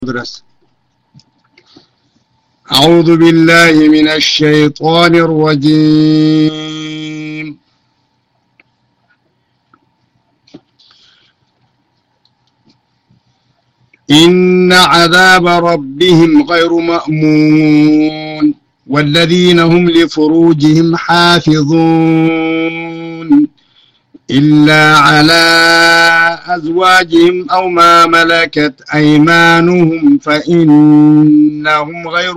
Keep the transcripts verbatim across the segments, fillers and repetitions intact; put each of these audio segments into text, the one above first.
درس. أعوذ بالله من الشيطان الرجيم. إن عذاب ربهم غير مأمون والذين هم لفروجهم حافظون إلا على أزواجهم أو ما ملكت أيمانهم فإنهم غير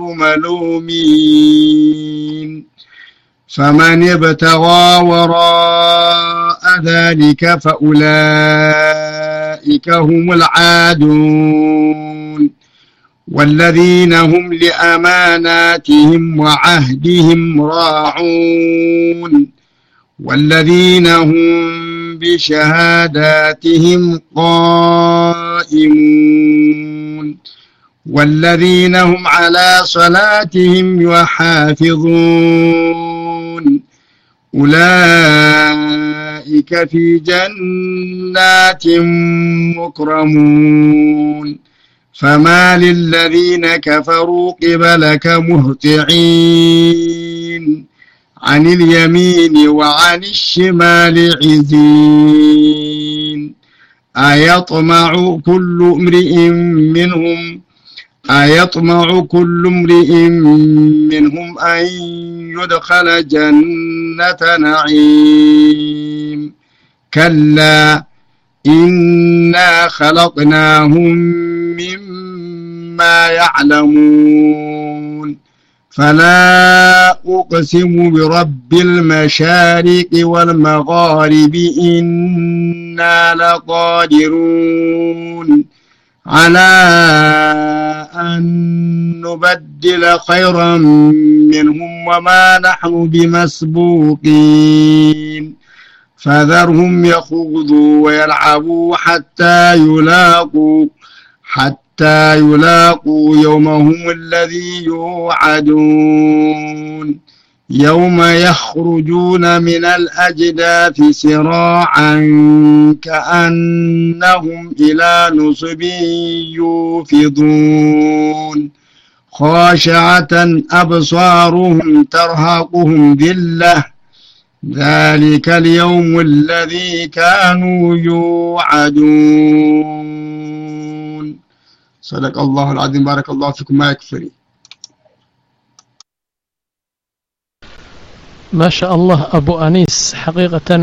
ملومين فمن ابتغى وراء ذلك فأولئك هم العادون والذين هم لأماناتهم وعهدهم راعون والذين هم بشهاداتهم قائمون والذين هم على صلاتهم يحافظون أولئك في جنات مكرمون فما للذين كفروا قبلك مهطعين عن اليمين وعن الشمال عزين أيطمع كل امرئ منهم أيطمع كل امرئ منهم أن يدخل جنة نعيم كلا إنا خلقناهم مما يعلمون فلا أقسم برب المشارق والمغارب إنا لقادرون على أن نبدل خيرا منهم وما نحن بمسبوقين فذرهم يخوضوا ويلعبوا حتى يلاقوا حتى حتى يلاقوا يومهم الذي يوعدون يوم يخرجون من الأجداث سراعا كأنهم إلى نصب يوفضون خاشعة أبصارهم ترهقهم ذلة ذلك اليوم الذي كانوا يوعدون. صدق الله العظيم. بارك الله فيكم. ما يكفري. ما شاء الله أبو أنيس حقيقة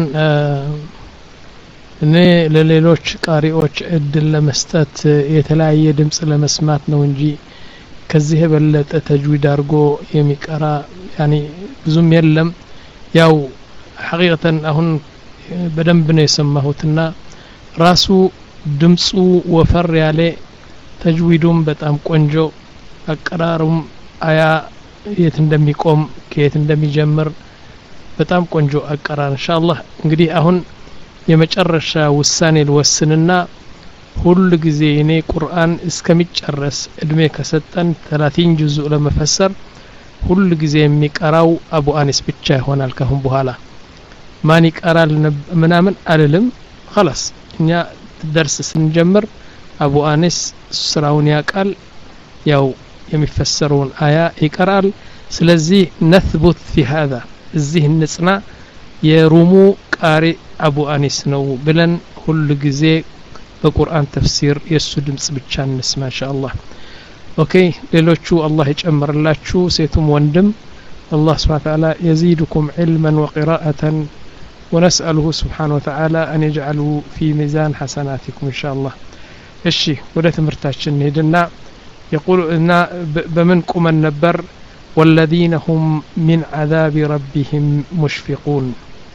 እኔ ለሌሎች ቃሪዎች እድል ለመስጠት የተለያየ ድምጽ ለመስማት ነው እንጂ ከዚህ የበለጠ ተጅዊድ አድርጎ የሚቀራ ያኒ ብዙም የለም። ያው حقيقة አሁን በደንብ ነው የሰማሁትና ራሱ ድምጹ ወፈር ያለ ተጅዊዱም በጣም ቆንጆ አቀራሩም አያ የት እንደሚቆም ከየት እንደሚጀምር በጣም ቆንጆ አቀራር ኢንሻአላህ። እንግዲህ አሁን የመጨረሻ ውሳኔ ልወስንና ሁሉ ጊዜ እኔ ቁርአን እስከሚጨረስ እድሜ ከሰጠን ሰላሳ ጁዙእ ለመፈሰር ሁሉ ጊዜ የሚቀራው አቡ አኒስ ብቻ ይሆናል። ካሁን በኋላ ማን ይቀራል ምናምን አልልም። خلاص እኛ ደርስ ስንጀምር አቡ አኒስ ስራውን ያቃል ያው የሚፈሰረውን አያ ይቀራል። ስለዚህ نثبت في هذا እዚህ ንጽና የሩሙ ቃሪ አቡ አኒስ ነው ብለን ሁሉ ጊዜ በቁርአን ተፍሲር የሱ ድምጽ ብቻ እንስማ ኢንሻአላህ። ኦኬ ሌሎቹ አላህ ይጨምርላችሁ ሴቱም ወንድም الله سبحانه وتعالى يزيدكم علما وقراءة ونسأله سبحانه وتعالى أن يجعله في ميزان حسناتكم إن شاء الله. الشيء ولا تمرتاشن هدنا يقول إن بمنكم النبر والذين هم من عذاب ربهم مشفقون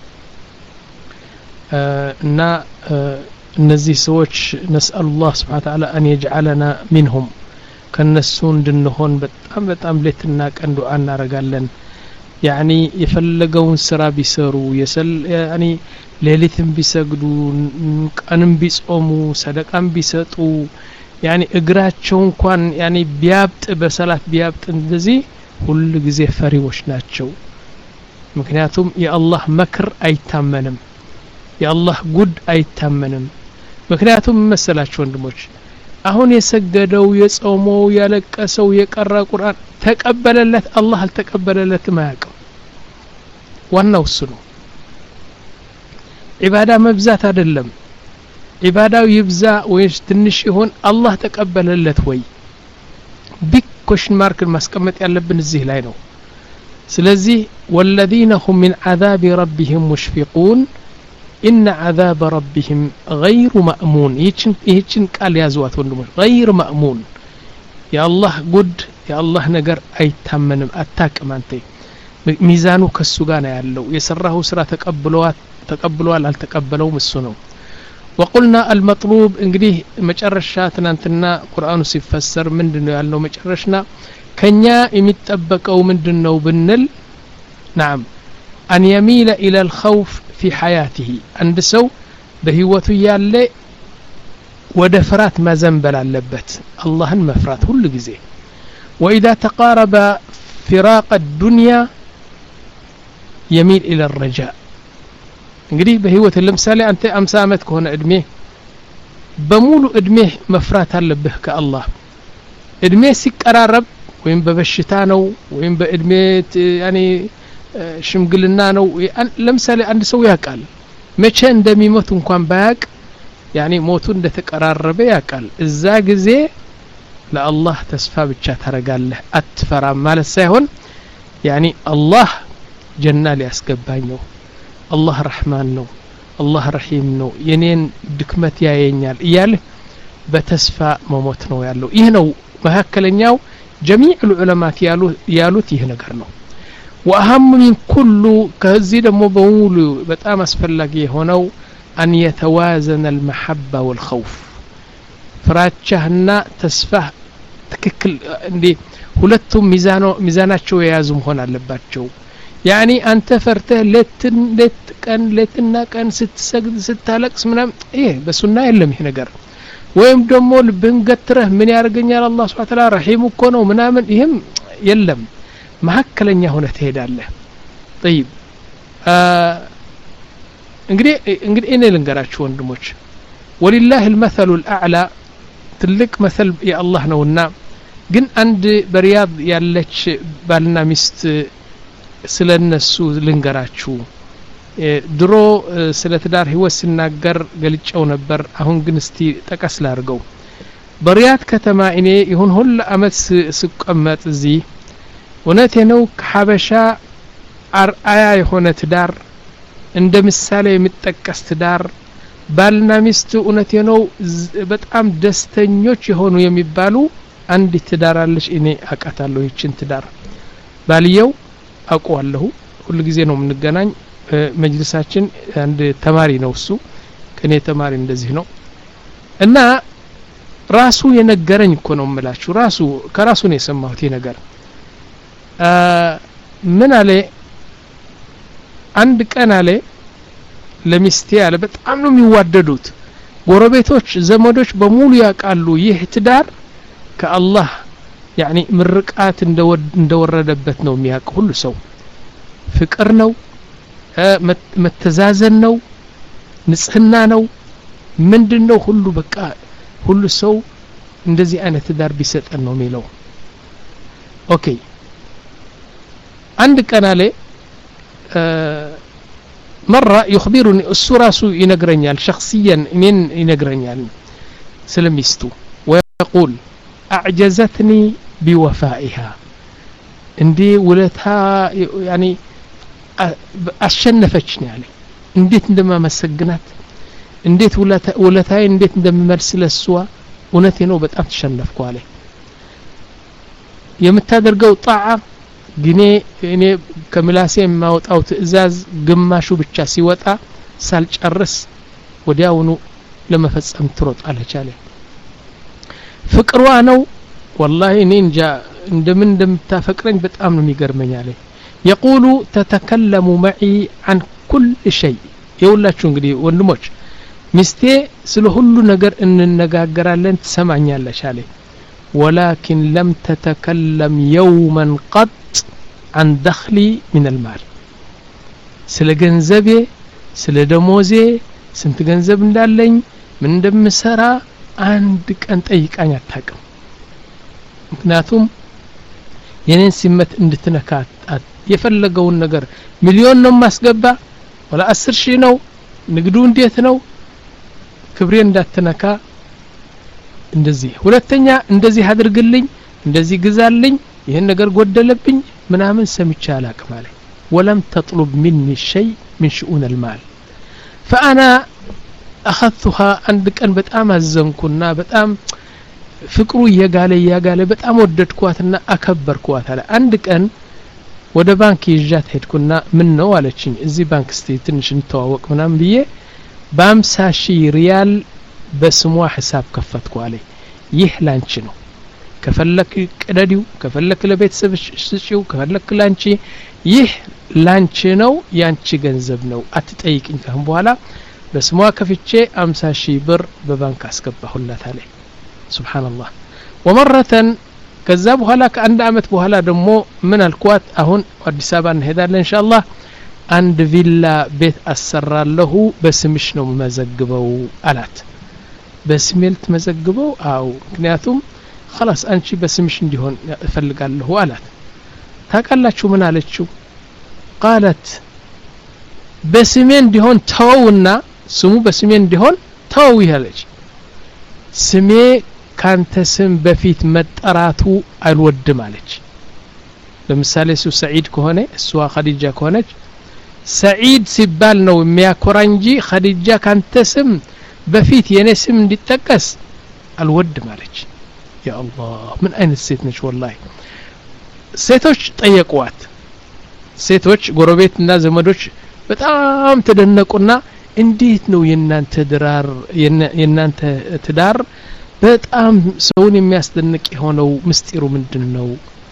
إن نزي سوتش نسأل الله سبحانه وتعالى أن يجعلنا منهم كنسون دنهون بتأم بتأم لتناك أن دعانا رجالن يعني يفلقون سرا بيسروا يسل يعني ليلتهم بيسجدوا أنم بيصوموا صدقان بيسطوا يعني እግራቸውን እንኳን يعني ቢያብጥ በሰላት ቢያብጥ እንደዚህ ሁሉ ጊዜ ፈሪዎች ናቸው። ምክንያቱም የአላህ መክር አይታመንም የአላህ ጉድ አይታመንም። ምክንያቱም መሰላችሁ ወንድሞች አሁን የሰገደው የጾመው ያለቀሰው የቀራ ቁርአን ተቀበለለት አላህ አልተቀበለለትም አያውቅም ዋናው እሱ ነው ኢባዳ መብዛት አይደለም ኢባዳው ይብዛ ወይስ ትንሽ ይሆን አላህ ተቀበለለት ወይ ቢግ ኩዌስችን ማርክ ማስቀመጥ ያለብን እዚህ ላይ ነው ስለዚህ والذين هم من عذاب ربهم مشفقون إن عذاب ربهم غير مأمون ይችን ይችን ቃል ያዟት ወንድሞች غير مأمون يا الله ጉድ يا الله ነገር አይታመንም አታቅም አንተ ሚዛኑ ከሱ ጋር ነው ያለው የሰራው ስራ ተቀብሏት ተቀብሏል አልተቀበለውም እሱ ነው وقلنا المطلوب እንግዲህ መጨረሻ ትናንትና ቁርአኑ ሲፈሰር ምንድነው ያለው መጨረሻና ከኛ የሚጠበቀው ምንድነው ብንል نعم أن يميل إلى الخوف في حياته عند سو بهوته ያለ ወደ ፍራት ማዘንበል አለበት አላህን መፍራት ሁሉ ጊዜ وإذا تقارب فراق الدنيا يميل إلى الرجاء እንግዲህ በህይወት ለምሳሌ አንተ አምሳ አመት ከሆነ እድሜ በሙሉ እድሜ መፍራት አለብህ ከአላህ እድሜ ሲቀራረብ ወይም በበሽታ ነው ወይም በእድሜ ያኒ ሽምግልና ነው ለምሳሌ አንድ ሰው ያቃል መቼ እንደሚሞት እንኳን ባያቅ ያኒ ሞቱ እንደተቀራረበ ያቃል እዛ ጊዜ ለአላህ ተስፋ ብቻ ታረጋለህ አትፈራም ማለት ሳይሆን ያኒ አላህ ጀና ሊያስገባኝ ነው الله رحمن ነው الله رحيم ነው የኔን ድክመት ያየኛል ይያል በተስፋ መሞት ነው ያለው ይሄ ነው መሐከለኛው جميع العلماء ያሉ ያሉት ይሄ ነገር ነው واهم من كل ከዚህ ደግሞ በሙሉ በጣም አስፈላጊ የሆነው ان يتوازن المحبه والخوف ፍራቻና ተስፋ ትክክል እንዴ ሁለቱም ሚዛኖ ሚዛናቸው የያዙ መሆን አለባቸው يعني أنت فرته لتن لتكن لتنا كان ست سجد ست لقس منام إيه بس النا يلم هنا جر ويم دمول بنقتره من يرجعني الله سبحانه وتعالى رحيم وكونه منامن إهم يلم ما هكلن هنا تهدى الله طيب انقدي انقدي إني لنقرأ شو ندمج ولله المثل الأعلى تلك مثل يا الله نونا جن عند برياض يالش بالنا مست ስለነሱ ልንገራችሁ ድሮ ስለ ትዳር ህይወት ሲናገር ገልጨው ነበር አሁን ግን እስቲ ጠቀስ ላርገው በሪያድ ከተማ እኔ ይሁን ሁሉ አመት ስቀመጥ እዚ ወነቴ ነው ከሐበሻ አርአያ የሆነ ትዳር እንደ ምሳሌ የሚጠቀስ ትዳር ባልና ሚስት ወነቴ ነው በጣም ደስተኞች የሆኑ የሚባሉ አንድ ትዳር አለሽ እኔ አቃታለሁ ይችን ትዳር ባልየው አቋለሁ ሁሉ ጊዜ ነው ምንገናኝ መጅልሳችን አንድ ተማሪ ነው እሱ ከኔ ተማሪ እንደዚህ ነው እና ራሱ የነገረኝ እኮ ነው የምላችሁ ራሱ ከራሱ ነው የሰማሁት ይሄ ነገር ምን አለ አንድ ቀን አለ ለሚስቴ አለ በጣም ነው የሚዋደዱት ጎረቤቶች ዘመዶች በሙሉ ያቃሉ ይህ ትዳር ከአላህ يعني مرقات እንደወረደበት ነው የሚያውቅ ሁሉ ሰው ፍቅር ነው መተዛዘን ነው ንጽህና ነው ምንድነው ሁሉ በቃ ሁሉ ሰው እንደዚህ አይነት ዳር ቢሰጠን ነው የሚለው ኦኬ አንድ ቀን አለ مرة يخبرني السراس ينقرنيال شخصيا من ينقرنيال سلميستو ويقول أعجزتني بوفائها عندي ولتها يعني أشنفتني عليه انديت عندما مسجنات انديت ولتها ولتها انديت عندما مرسل السوا ونتي نو بتام تشنفكوا عليه የምታደርገው ጣዓ ግኔ እኔ ከምላሴ ማውጣው ትእዛዝ ግማሹ ብቻ ሲወጣ ሳልጨርስ ወዲያውኑ ለመፈጸም ትሮጣለች አለ ፍቅሯ ነው والله እኔ እንጃ እንደምን እንደምታፈቅረኝ በጣም ነው የሚገርመኝ አለ يقول تتكلم معي عن كل شيء ይውላችሁ እንግዲህ ወንድሞች ሚስቴ ስለ ሁሉ ነገር እንነጋገራለን ትሰማኛለች አለ ولكن لم تتكلم يوما قط عن دخلي من المال ስለ ገንዘቤ ስለ ደሞዜ ስንት ገንዘብ እንዳለኝ ምን እንደምሰራ አንድ ቀን ጠይቃኝ አታውቅም ምክንያቱም የኔን ሲመት እንድትነካት የፈለገውን ነገር ሚሊዮን ነው ማስገባ ወላ አስር ሺህ ነው ንግዱ እንዴት ነው ክብሬ እንዳትነካ እንደዚህ ሁለተኛ እንደዚህ አድርግልኝ እንደዚህ ግዛልኝ ይሄን ነገር ጎደለብኝ ምናምን ሰምቼ አላውቅም አለ ولم تطلب مني شيء من شؤون المال فانا اخذتها عندك ان በጣም አዘንኩና በጣም ፍቅሩ ይጋለ ይጋለ በጣም ወደድኳትና አከበርኳት አለ አንድ ቀን ወደ ባንክ ይዣት ሄድኩና ምን ነው አለችኝ እዚህ ባንክ ስቴ ትንሽ እንተዋወቅ ምናምን ብዬ በአምሳ ሺህ ሪያል በስሟ ሂሳብ ከፈትኩ አለ ይህ ላንቺ ነው ከፈለክ ቀደዲው ከፈለክ ለቤተሰብሽ ስጪው ከፈለክ ላንቺ ይህ ላንቺ ነው ያንቺ ገንዘብ ነው አትጠይቅኝ ካሁን በኋላ በስሟ ከፍቼ አምሳ ሺህ ብር በባንክ አስገባሁላት አለ ሱብሃንአላህ ወመረተን ከዛ በኋላ ከአንድ አመት በኋላ ደግሞ ምን አልኳት አሁን አዲስ አበባ እንሄዳለን ኢንሻአላህ አንድ ቪላ ቤት አሰራለሁ በስምሽ ነው መዘግበው አላት በስሜል ተመዘግበው አው ምክንያቱም خلاص አንቺ በስምሽ እንዲሆን እፈልጋለሁ አላት ታቃላችሁ ምን አለችው قالت በስሜ እንዲሆን ተውና ስሙ በስሜ እንዲሆን ተው ይላልች ስሜ ካንተ ስም በፊት መጠራቱ አልወድም አለች ለምሳሌ ሱ ሰዒድ ከሆነ እሷ ኸዲጃ ከሆነች ሰዒድ ሲባል ነው የሚያኮራ እንጂ ኸዲጃ ካንተ ስም በፊት የኔ ስም እንዲጠቀስ አልወድም አለች ያ አላህ ምን አይነት ሴት ነች ወላሂ ሴቶች ጠየቁዋት ሴቶች ጎረቤትና ዘመዶች በጣም ተደነቁና እንዴት ነው የናንተ ድራር የናንተ ትዳር በጣም ሰውን የሚያስደንቅ የሆነው ምስጢሩ ምንድነው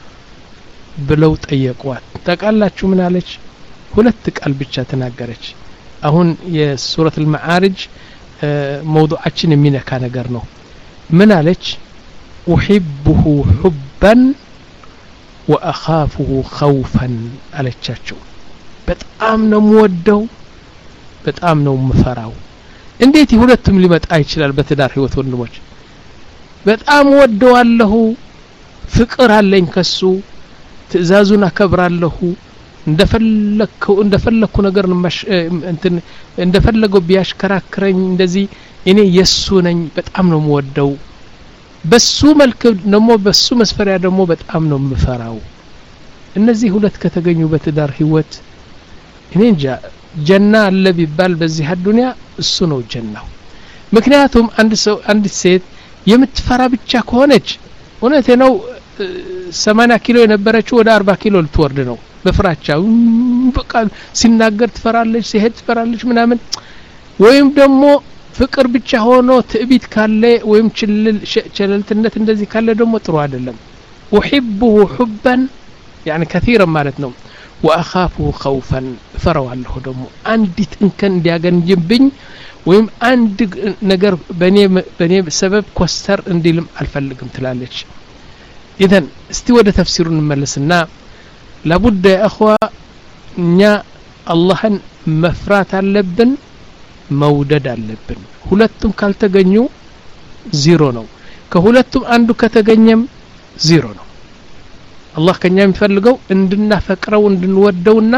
ብለው ጠየቁዋት ታቃላችሁ ምን አለች ሁለት ቃል ብቻ ተናገረች አሁን የሱረት አልማዓሪጅ موضوعችን የሚነካ ነገር ነው ምን አለች احبه حبا واخافه خوفا አለቻቸው በጣም ነው የምወደው በጣም ነው የምፈራው እንዴት ሁለቱም ሊመጣ ይችላል በትዳር ህይወት ወንድሞች በጣም ወደዋለሁ ፍቅር አለኝ ከሱ ትእዛዙን አከብራለሁ እንደፈለከው እንደፈለኩ ነገር እንትን እንደፈለገው ቢያሽከራክረኝ እንደዚህ እኔ የሱ ነኝ በጣም ነው የምወደው በሱ መልክ ደግሞ በሱ መስፈሪያ ደግሞ በጣም ነው የምፈራው እነዚህ ሁለት ከተገኙ በትዳር ህይወት እኔ እንጃ ጀና አለ ቢባል በዚህ ዱንያ እሱ ነው ጀናው ምክንያቱም አንድ ሰው አንድ ሴት የምትፈራ ብቻ ከሆነች እውነቴ ነው ሰማንያ ኪሎ የነበረችው ወደ አርባ ኪሎ ልትወርድ ነው በፍራቻው በቃ ሲናገር ትፈራለች ሲሄድ ትፈራለች ምናምን ወይም ደግሞ ፍቅር ብቻ ሆኖ ትዕቢት ካለ ወይም ችልል ቸለልትነት እንደዚህ ካለ ደግሞ ጥሩ አይደለም احبه حبا يعني كثيرا ማለት ነው واخافه خوفا ፈራዋለሁ ደግሞ አንዲት እንከን እንዲያገኝብኝ ወይም አንድ ነገር በኔ በኔ ሰበብ ኮስተር እንዲልም አልፈልግም ትላለች اذا እስቲ ወደ ተፍሲሩ እንመለስና لابد يا اخوه እኛ አላህን መፍራት አለብን መውደድ አለብን ሁለቱም ካልተገኙ ዜሮ ነው ከሁለቱም አንዱ ከተገኘም ዜሮ ነው አላህ ከኛ የሚፈልገው እንድናፈቅረው እንድንወደውና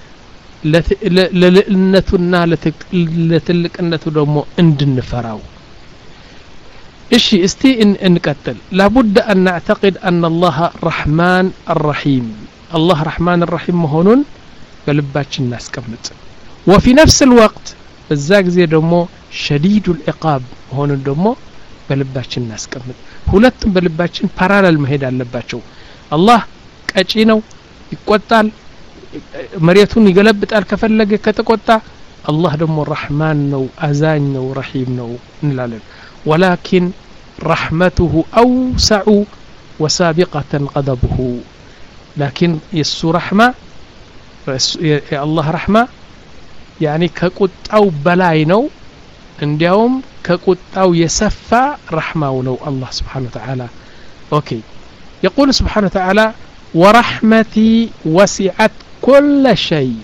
ለልዕልነቱና ለትልቅነቱ ደግሞ እንድንፈራው እሺ እስቲ እንቀጥል لابد ان نعتقد ان الله الرحمن الرحيم الله الرحمن الرحيم መሆኑን በልባችን እናስቀምጥ وفي نفس الوقت በዛ ጊዜ ደግሞ شديد العقاب መሆኑን ደግሞ በልባችን እናስቀምጥ ሁለቱም በልባችን ፓራላል መሄድ አለባቸው አላህ ቀጪ ነው ይቆጣል መሬቱን ይገለብጣል ከፈለገ ከተቆጣ አላህ ደግሞ ረህማን ነው አዛኝ ነው ረሂም ነው እንላለን ولكن رحمته أوسع وسابقة غضبه لكن يسو رحمة يا الله رحمة يعني كقطعو بلاي نو እንዲያውም ከቁጣው የሰፋ رحمه ነው الله سبحانه وتعالى اوكي يقول سبحانه وتعالى ورحمتي وسعت كل شيء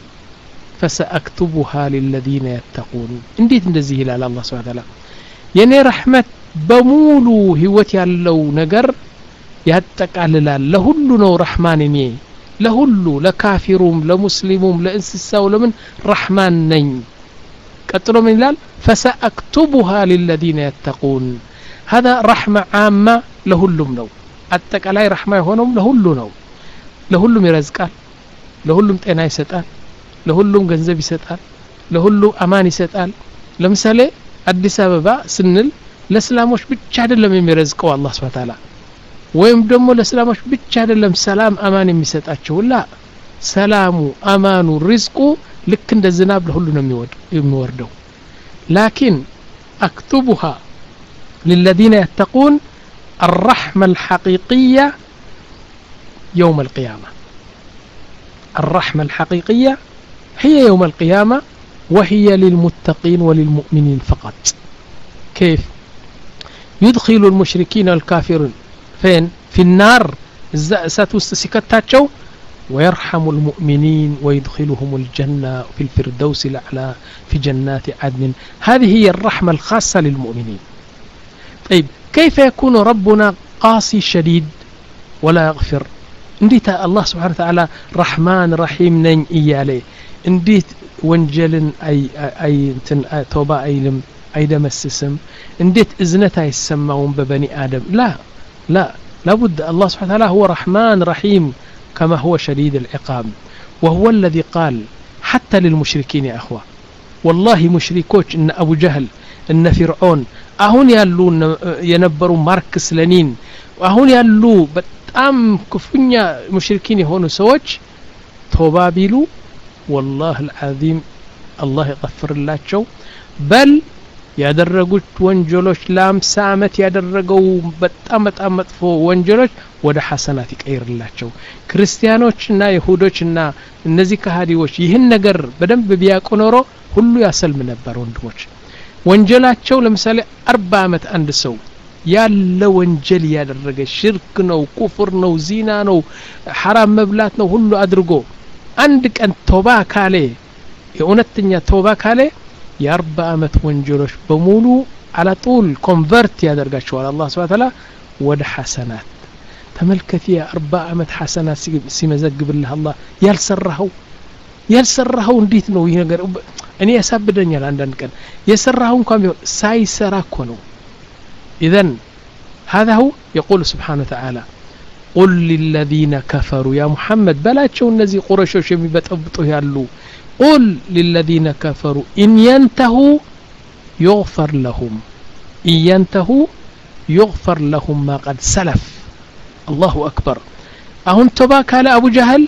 فسأكتبها للذين يتقون እንዴት እንደዚህ ይላል الله سبحانه وتعالى የኔ رحمت በሙሉ ህይወት ያለው ነገር ያጠቃልላል ለሁሉ ነው ረህማን እኔ ለሁሉ ለካፊሩም ለሙስሊሙም ለእንስሳው ለምን ረህማን ነኝ ቀጥሎ ምን ይላል فسأكتبها للذين يتقون هذا رحمة عامة ለሁሉም ነው አጠቃላይ ረህማ የሆነውም ለሁሉ ነው ለሁሉም ይረዝቃል ለሁሉም ጤና ይሰጣል ለሁሉም ገንዘብ ይሰጣል ለሁሉም አማን ይሰጣል ለምሳሌ አዲስ አበባ ስንል ለእስላሞች ብቻ አይደለም የሚረዝቀው አላህ Subhanahu Wa Ta'ala ወይም ደግሞ ለእስላሞች ብቻ አይደለም ሰላም አማን የሚሰጣቸው ላ ሰላሙ አማኑ ሪዝቁ ልክ እንደ ዝናብ ለሁሉ ነው የሚወርደው لكن اكتبها للذين يتقون الرحمة الحقيقية يوم القيامة الرحمة الحقيقية هي يوم القيامة وهي للمتقين وللمؤمنين فقط كيف يدخل المشركين والكافرين فين في النار ستستسكتاتشو ويرحم المؤمنين ويدخلهم الجنة في الفردوس الأعلى في جنات عدن هذه هي الرحمة الخاصة للمؤمنين طيب كيف يكون ربنا قاسي شديد ولا يغفر انديت الله سبحانه وتعالى رحمن رحيم نين إيالي انديت وانجل أي أي توبة أيلم أي دمسسم انديت إذنتها يسمعون ببني آدم لا لا لابد الله سبحانه وتعالى هو رحمن رحيم كما هو شديد العقاب وهو الذي قال حتى للمشركين يا أخوة والله مشركوش إن أبو جهل إن فرعون أهون يالو ينبروا ماركس لنين وأهون يالو بتأم كفنيا مشركين هونو سوج توبابيلو والله العظيم الله يغفر الله شو بل ያደረጉት ወንጀሎች ለአምሳ ዓመት ያደረገው በጣም በጣም መጥፎ ወንጀሎች ወደ ሐሰናት ይቀይርላቸው ክርስቲያኖችና ይሁዶችና እነዚህ ከሃዲዎች ይህን ነገር በደንብ ቢያውቁ ኖሮ ሁሉ ያሰልም ነበር ወንድሞች ወንጀላቸው ለምሳሌ አርባ ዓመት አንድ ሰው ያለ ወንጀል ያደረገ ሽርክ ነው ኩፍር ነው ዚና ነው حرام መብላት ነው ሁሉ አድርጎ አንድ ቀን ቶባ ካለ የእውነተኛ ቶባ ካለ የአርባ ዓመት ወንጀሎች በሙሉ على طول ኮንቨርት ያደርጋቸዋል አላህ Subhanahu Wa Ta'ala ወደ ሐሰናት ተመልከት የአርባ ዓመት ሐሰናት ሲመዘግብልህ አላህ ያልሰራው ያልሰራው እንዴት ነው ይሄ ነገር እኔ ያሳብደኛል አንዳንድ ቀን የሰራው እንኳን ቢሆን ሳይሰራ እኮ ነው اذا هذا هو يقول سبحانه وتعالى قل للذين كفروا يا محمد بلاچው እነዚህ ቁረሾች የሚበጠብጡ ያሉ قل للذين كفروا إن ينتهوا يغفر لهم إن ينتهوا يغفر لهم ما قد سلف الله أكبر أهون تباك على أبو جهل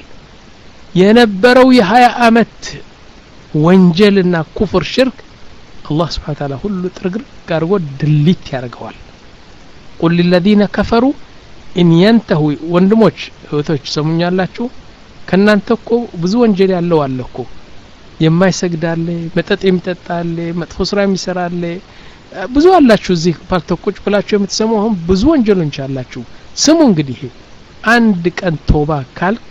ينبروا يهايا أمت وانجلنا كفر شرك الله سبحانه وتعالى هلو ترقر قارقوا دليت يا رقوال قل للذين كفروا إن ينتهوا واندموش هوتوش سموني الله شو كنان تكو بزو وانجلي الله واللكو የማይሰግድ አለ መጠጥ የሚጠጣ አለ መጥፎ ስራ የሚሰራ አለ ብዙ አላችሁ እዚህ ፓርቶኮች ብላችሁ የምትሰሙ አሁን ብዙ ወንጀሎች አላችሁ ስሙ እንግዲህ አንድ ቀን ቶባ ካልክ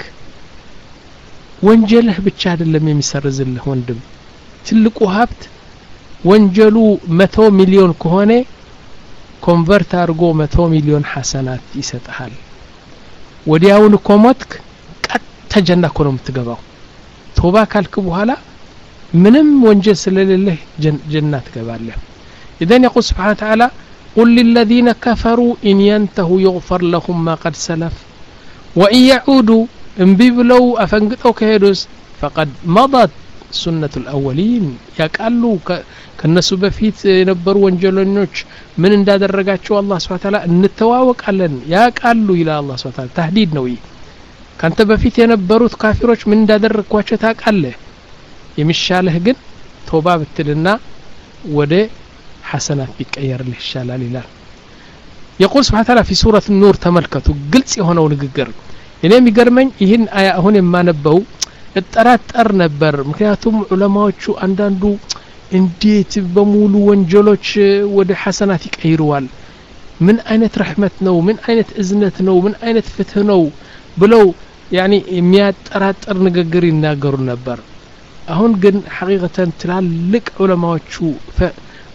ወንጀልህ ብቻ አይደለም የሚሰርዝልህ ወንድም ትልቁ ሀብት ወንጀሉ መቶ ሚሊዮን ከሆነ ኮንቨርት አድርጎ መቶ ሚሊዮን ሐሰናት ይሰጣል ወዲያውን ኮሞትክ ቀጥ ጀና እኮ ነው የምትገባው ቶባ ካልክ በኋላ ምንም ወንጀል ስለሌለህ ጀነት ትገባለህ اذا يقول سبحانه وتعالى قل للذين كفروا ان ينتهوا يغفر لهم ما قد سلف وان يعودوا انبيبلو افنقطوا كهدوس فقد مضت سنة الأولين يقالوا كناس بفيت ينبروا ወንጀለኞች ምን እንዳደረጋቸው አላህ Subhanahu Wa Ta'ala እንተዋወቃለን ያቃሉ ይላል አላህ Subhanahu Wa Ta'ala ተህዲድ ነው ይሄ ካንተ በፊት የነበሩት ካፊሮች ምን እንዳደረግኳቸው ታውቃለህ የሚሻለህ ግን ቶባ ብትልና ወደ ሐሰናት ቢቀየርልህ ይሻላል ይላል يقول سبحانه وتعالى في سورة النور ተመልከቱ ግልጽ የሆነው ንግግር እኔ የሚገርመኝ ይህን አያ አሁን የማነበው እጠራጠር ነበር ምክንያቱም ዑለማዎቹ አንዳንዱ እንዴት በሙሉ ወንጀሎች ወደ ሐሰናት ይቀይሩዋል ምን አይነት ረህመት ነው ምን አይነት እዝነት ነው ምን አይነት ፍትህ ነው ብለው يعني የሚያጠራጥር ንግግር ይናገሩ ነበር አሁን ግን ሐቂቀተን ትላልቅ ዑለማዎቹ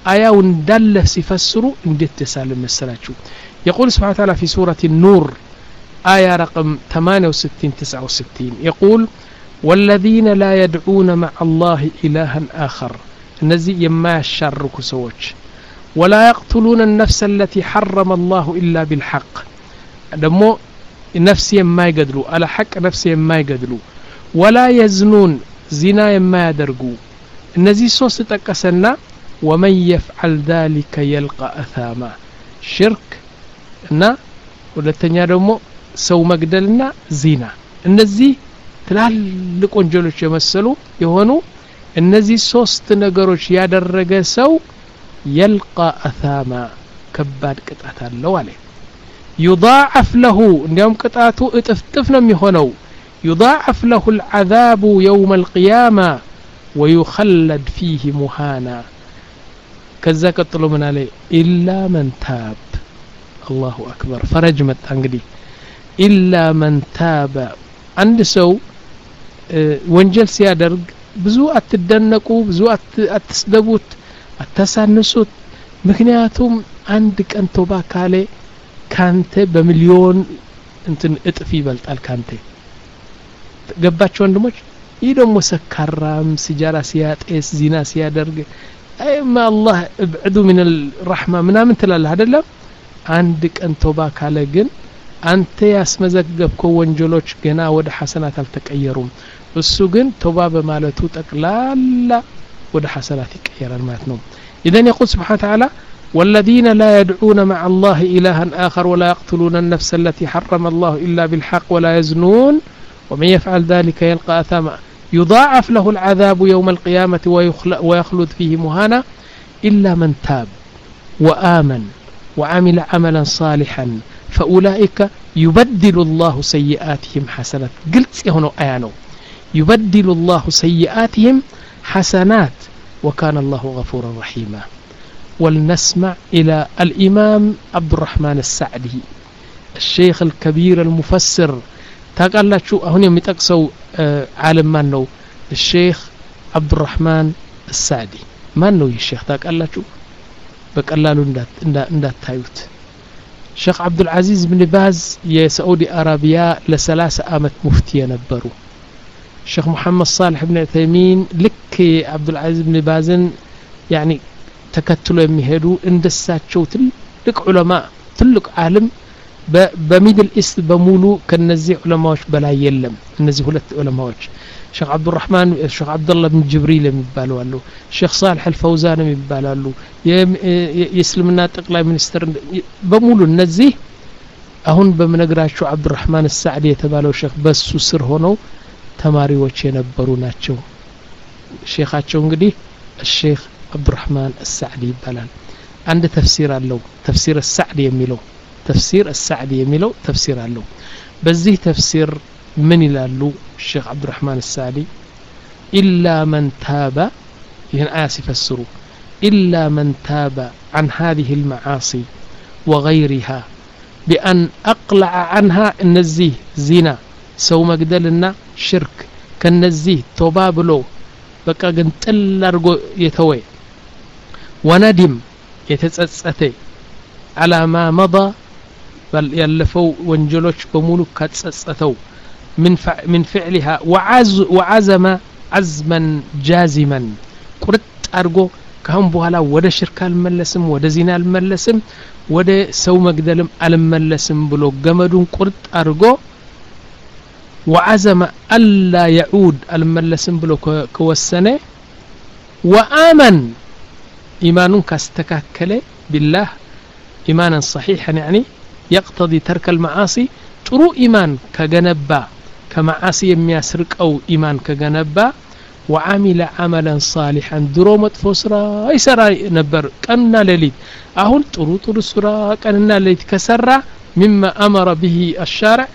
آية دالة سيفسروا اندت تسالم مسلاችሁ يقول سبحانه وتعالى في سورة النور آية رقم ثمانية وستين تسعة وستين يقول والذين لا يدعون مع الله إلها آخر النزي يما يشاركوا سوچ ولا يقتلون النفس التي حرم الله إلا بالحق دمو نفسي ما يقدروا على حق نفسي ما يقدروا ولا يزنون زنا ما يدرقوا النزي سوس تقسنا ومن يفعل ذلك يلقى أثاما شرك نا ሁለተኛ ደግሞ ሰው መግደልና ዚና እነዚህ ትላልቅ ወንጀሎች የመሰሉ የሆኑ እነዚህ ሶስት ነገሮች ያደረገ ሰው يلقى أثاما ከባድ ቅጣት አለው አለ يضاعف له እንዲያውም ቅጣቱ እጥፍጥፍ ነው የሚሆነው يضاعف له العذاب يوم القيامة ويخلد فيه مهانا كذا ቀጥሎ ምን አለ إلا من تاب الله أكبر فرج مت انغدي إلا من تاب عند سو ወንጀል ሲያደርግ ብዙ አትደነቁ ብዙ አትስደቡት አታሳንሱት ምክንያቱም አንድ ቀን ተውባ ካለ ካንተ በሚሊዮን እንትን እጥፍ ይበልጣል ካንተ ገባችሁ ወንድሞች ይህ ደግሞ ሰካራም ሲጃራ ሲያጤስ ዚና ሲያደርግ አይማ አላህ ابعدوا من الرحمة ምናምን ትላለህ አይደለም አንድ ቀን ተውባ ካለ ግን አንተ ያስመዘገብከው ወንጀሎች ገና ወደ ሐሰናት አልተቀየሩም እሱ ግን ተውባ በማለቱ ጠቅላላ ወደ ሐሰናት ይቀየራል ማለት ነው اذا يقول سبحانه وتعالى والذين لا يدعون مع الله إلها آخر ولا يقتلون النفس التي حرم الله إلا بالحق ولا يزنون ومن يفعل ذلك يلقى أثاما يضاعف له العذاب يوم القيامة ويخلد فيه مهانا إلا من تاب وآمن وعمل عملا صالحا فأولئك يبدل الله سيئاتهم حسنات قلت هنا آيانو يبدل الله سيئاتهم حسنات وكان الله غفورا رحيما ولنسمع إلى الإمام عبد الرحمن السعدي الشيخ الكبير المفسر تقال لا شو هنا يتقسو عالم مانو الشيخ عبد الرحمن السعدي مانو الشيخ تقال لا شو بقلالو اندات اندات تايوت شيخ عبد العزيز بن باز يا سعودي عربيا لثلاث عامات مفتي ነበሩ شيخ محمد صالح بن عثيمين لك عبد العزيز بن بازن يعني ተከትሎ የሚሄዱ እንደሳቸው ትልቅ ዑለማ ትልቅ ዓለም በሚድል ኢስት በሙሉ ከነዚህ ዑለማዎች በላይ የለም እነዚህ ሁለት ዑለማዎች ሼክ አብዱራህማን ሼክ አብዱላህ ብን ጅብሪል የሚባሉ አሉ ሼክ صالح الفوزان የሚባሉ የእስልምና ጠቅላይ ሚኒስትር በሙሉ እነዚህ አሁን በመነግራቸው አብዱራህማን السعدي የተባለው ሼክ በሱ ስር ሆነው ተማሪዎች የነበሩ ናቸው ሼኻቸው እንግዲህ الشيخ عبد الرحمن السعدي يبالال عند تفسير له تفسير السعدي يميلو تفسير السعدي يميلو تفسير له بزيه تفسير من يلالو الشيخ عبد الرحمن السعدي إلا من تاب ين آسف السرو إلا من تاب عن هذه المعاصي وغيرها بأن أقلع عنها النزيه زنا سو مقدلنا شرك كالنزيه توبابلو بقى قنطل ارغو يتوي وندم يتጸጸተ على ما مضى بل يلفوا وانجلوش بمولو كتጸጸተው من من فعلها وعز وعزم عزما جازما قرط ارغو كهم بኋላ ወደ ሽርክ አልመለስም ወደ ዚና አልመለስም ወደ ሰው መግደልም አልመለስም ብሎ ገመዱን ቁርጥ አርጎ وعزم الا يعود الملسم بلو كوسنه وآمن إيمانون كاستكاكله بالله إيمانا صحيحا يعني يقتضي ترك المعاصي ترو إيمان كجنبا كمعاصي يمياسرق أو إيمان كجنبا وعمل عملا صالحا درومت فسرا يسرى نبر كأننا لليت أهون ترو ترو سرا كأننا لليت كسرى مما أمر به الشارع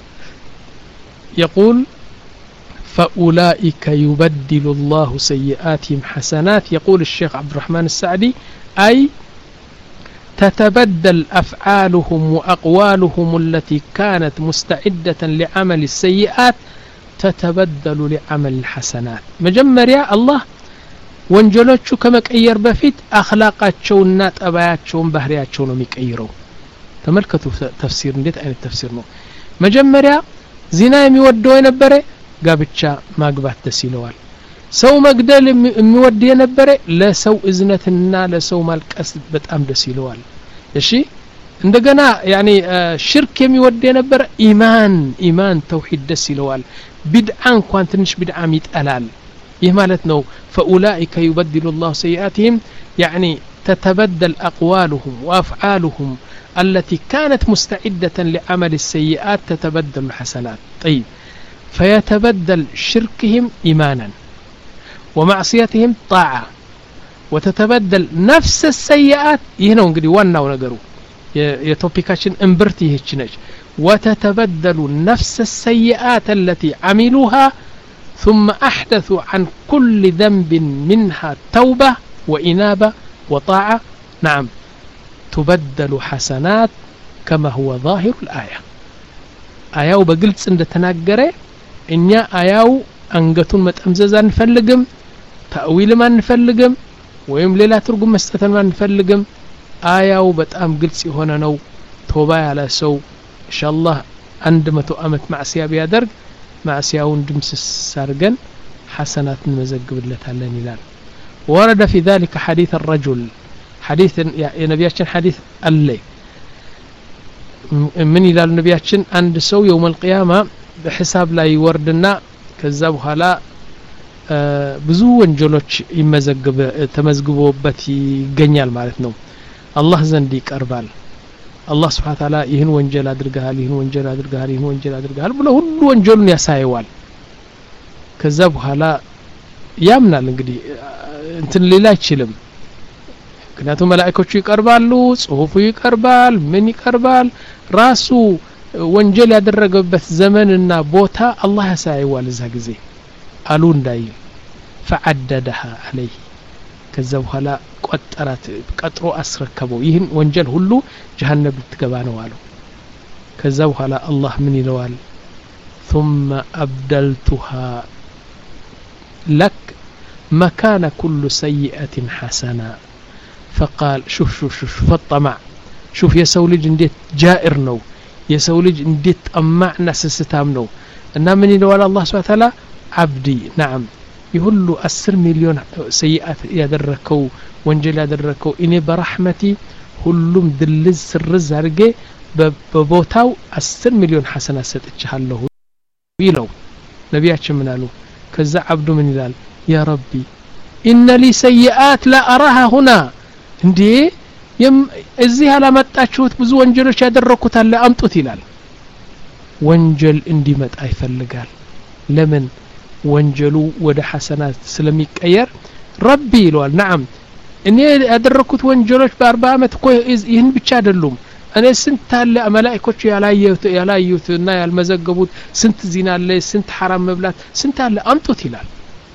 يقول فأولئك يبدل الله سيئاتهم حسنات يقول الشيخ عبد الرحمن السعدي أي تتبدل أفعالهم وأقوالهم التي كانت مستعدة لعمل السيئات تتبدل لعمل الحسنات مجمر يا الله ወንጀሎቹ ከመቀየር በፊት አኽላቃቸውና ጠባያቸውን ባህሪያቸው ነው የሚቀይረው ተመልከቱ ተፍሲር እንዴት አይነት ተፍሲር ነው መጀመሪያ ዚና የሚወደው የነበረ ጋብቻ ማግባት ደስ ይለዋል ሰው መግደል የሚወድ የነበረ ለሰው እዝነትና ለሰው ማልቀስ በጣም ደስ ይለዋል እሺ እንደገና ያኒ ሽርክ የሚወድ የነበረ ኢማን ኢማን ተውሂድ ደስ ይለዋል ቢድዓ እንኳን ትንሽ ቢድዓ ይጠላል ይህ ማለት ነው فاولئك يبدل الله سيئاتهم يعني تتبدل اقوالهم وافعالهم التي كانت مستعدة لعمل السيئات تتبدل الحسنات طيب فيتبدل شركهم إيمانا ومعصيتهم طاعة وتتبدل نفس السيئات هنا نقولي وانا ونقروا يتوبيكاشن امبرتي هيتشنج وتتبدل نفس السيئات التي عملوها ثم أحدثوا عن كل ذنب منها توبة وإنابة وطاعة نعم تبدل حسنات كما هو ظاهر الآية آياو بقلت عند تناقره إنيا آياو أنقتون متأمززا نفلقم تأويل ما نفلقم ويم ليلا ترقم مستثن ما نفلقم آياو بتأم قلت هنا نو توبا على سو إن شاء الله عندما تؤمت مع سيابي درق مع سياون دمس السارقن حسنات نمزقب لتعلن الان ورد في ذلك حديث الرجل حديث يا نبياتنا حديث اللي من إلى النبياتنا عند سو يوم القيامة بحساب لا يوردنا كذبوا هلا ብዙ ወንጀሎች ይመዘገበ ተመዝግቦበት ይገኛል ማለት ነው አላህ ዘንድ ይቀርባል አላህ Subhanahu Ta'ala ይህን ወንጀል አድርገሃል ይህን ወንጀል አድርገሃል ይህን ወንጀል አድርገሃል ብሎ ሁሉ ወንጀሉን ያሳየዋል ከዛ በኋላ ያምናል እንግዲህ እንትን ሌላ አይችልም ምክንያቱም መላእክቶቹ ይቀርባሉ ጽሁፉ ይቀርባል ምን ይቀርባል ራሱ ወንጀል ያደረገበት ዘመንና ቦታ አላህ ያሳየዋል እዛ ጊዜ አሉ እንዳይ فعددها عليه ከዛ በኋላ ቆጠራት ቀጥሮ አስረከበው ይህን ወንጀል ሁሉ ጀሃነም ልትገባ ነው አሉ ከዛ በኋላ አላህ ምን ይለዋል ثم أبدلتها لك مكان كل سيئة حسنة فقال شوف شوف شوف فالطمع شوف يا سولج انديت جائر نو يا سولج انديت أمعنا سستام نو እና ምን ይለዋል አላህ Subhanahu Ta'ala عبدي نعم يهلو عشر مليون سيئات ያደረከው ወንጀል ያደረከው እኔ በረህመቲ ሁሉም ድልዝ ስርዝ አርጌ በቦታው عشر ሚሊዮን ሐሰና ሰጥቻለሁ ይለው ነብያችን ምን አሉ ከዛ አብዱ ምን ይላል ያ ረቢ ኢነ ሊ ሰይአት ላ አራሃ هنا እንዴ እዚህ አላመጣችሁት ብዙ ወንጀሎች ያደረኩት አለ አምጡት ይላል ወንጀል እንዲመጣ ይፈልጋል ለምን ወንጀሉ ወደ ሐሰናት ስለሚቀየር ረቢ ይለዋል نعم እኔ ያደረኩት ወንጀሎች በ40 አመት እኮ ይህን ብቻ አይደሉም እኔ ስንት አለ መላእክቶቹ ያላየሁት ያላዩትና ያልመዘገቡት ስንት ዚና አለ ስንት حرام መብላት ስንት አለ አምጡት ይላል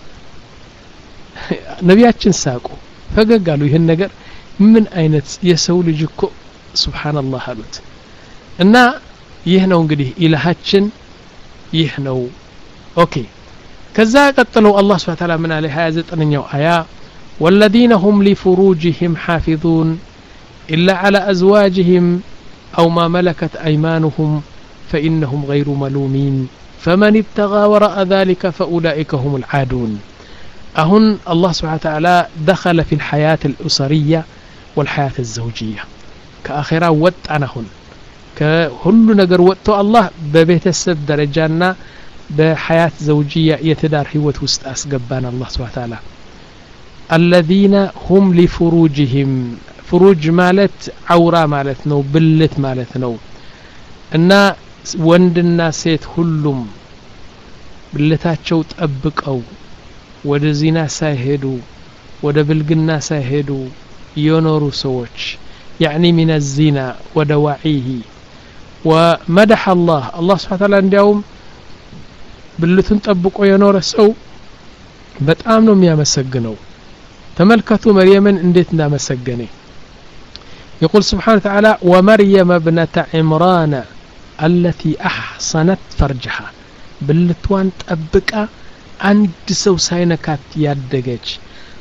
ነብያችን ሳቁ ፈገጋሉ ይሄን ነገር ምን አይነት የሰው ልጅ እኮ ሱብሃንአላህ አሉት እና ይህ ነው እንግዲህ ኢላሃችን ይህ ነው ኦኬ ከዛ ቀጥለው አላህ Subhanahu Wa Ta'ala ምን አለ ሃያ ዘጠነኛው አያ والذين هم لفروجهم حافظون إلا على أزواجهم أو ما ملكت أيمانهم فإنهم غير ملومين فمن ابتغى وراء ذلك فأولئك هم العادون أهن الله سبحانه وتعالى دخل في الحياة الأسرية والحياة الزوجية كآخرة وطعنهن كهل نجر وطو الله ببيت السب درجانا بحياة زوجية يتدار هوت وست أسقبان الله سبحانه وتعالى الذين هم لفروجهم فروج مالت عورة مالت نو بلت مالت نو إن وند الناس كلهم بلتاتشو تأبقوا ወደ ዚና ሳይሄዱ ወደ ብልግና ሳይሄዱ የኖሩ ሰዎች يعني من الزنا ودواعيه ومدح الله الله سبحانه وتعالى እንዲያውም ብልቱን ጠብቆ የኖረ ሰው በጣም ነው የሚያመሰግነው ተመልከቱ መርየምን እንዴት እንዳመሰገነ يقول سبحانه وتعالى ومريم ابنة عمران التي أحصنت فرجها بلتوان ጠብቃ አንድ ሰው ሳይነካት ያደገች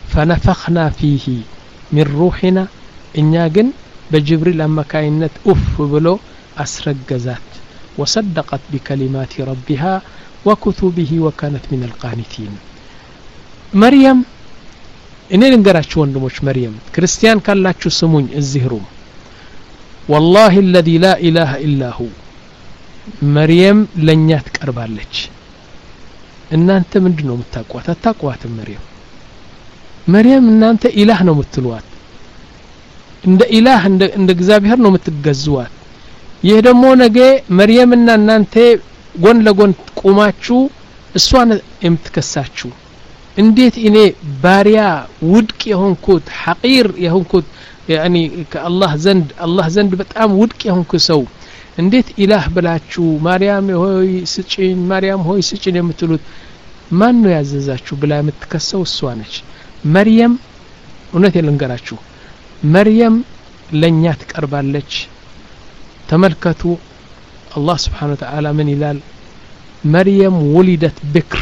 فنفخنا فيه من روحنا إنيا جن بجبريل أما كائنات أف بلو أسرقزات وصدقت بكلمات ربها وكتبه وكانت من القانتين. مريم إني نقرأش وندموش مريم كريستيان كان لا تسمون الزهروم والله الذي لا إله إلا هو مريم لن يتقرب عليك إن أنت من دنو متقوات التقوات مريم مريم إن أنت إله نو متلوات إن إله إن እግዚአብሔር ነው የምትገዙዋት ይህ ደግሞ ነገ مريم እና እናንተ ጎን ለጎን ቆማችሁ እሷን የምትከሳችሁ እንዴት እኔ ባሪያ ውድቅ የሆንኩት ሐቂር የሆንኩት يعني ከአላህ ዘንድ አላህ ዘንድ በጣም ውድቅ የሆንኩ ሰው እንዴት ኢላህ ብላችሁ ማርያም ሆይ ስጪኝ ማርያም ሆይ ስጪኝ የምትሉት ማን ነው ያዘዛችሁ ብላ የምትከሰው እሷ ነች። مريم እውነት ልንገራችሁ مريم ለኛ ትቀርባለች። ተመልከቱ الله سبحانه وتعالى من ይላል مريم ولدت بكر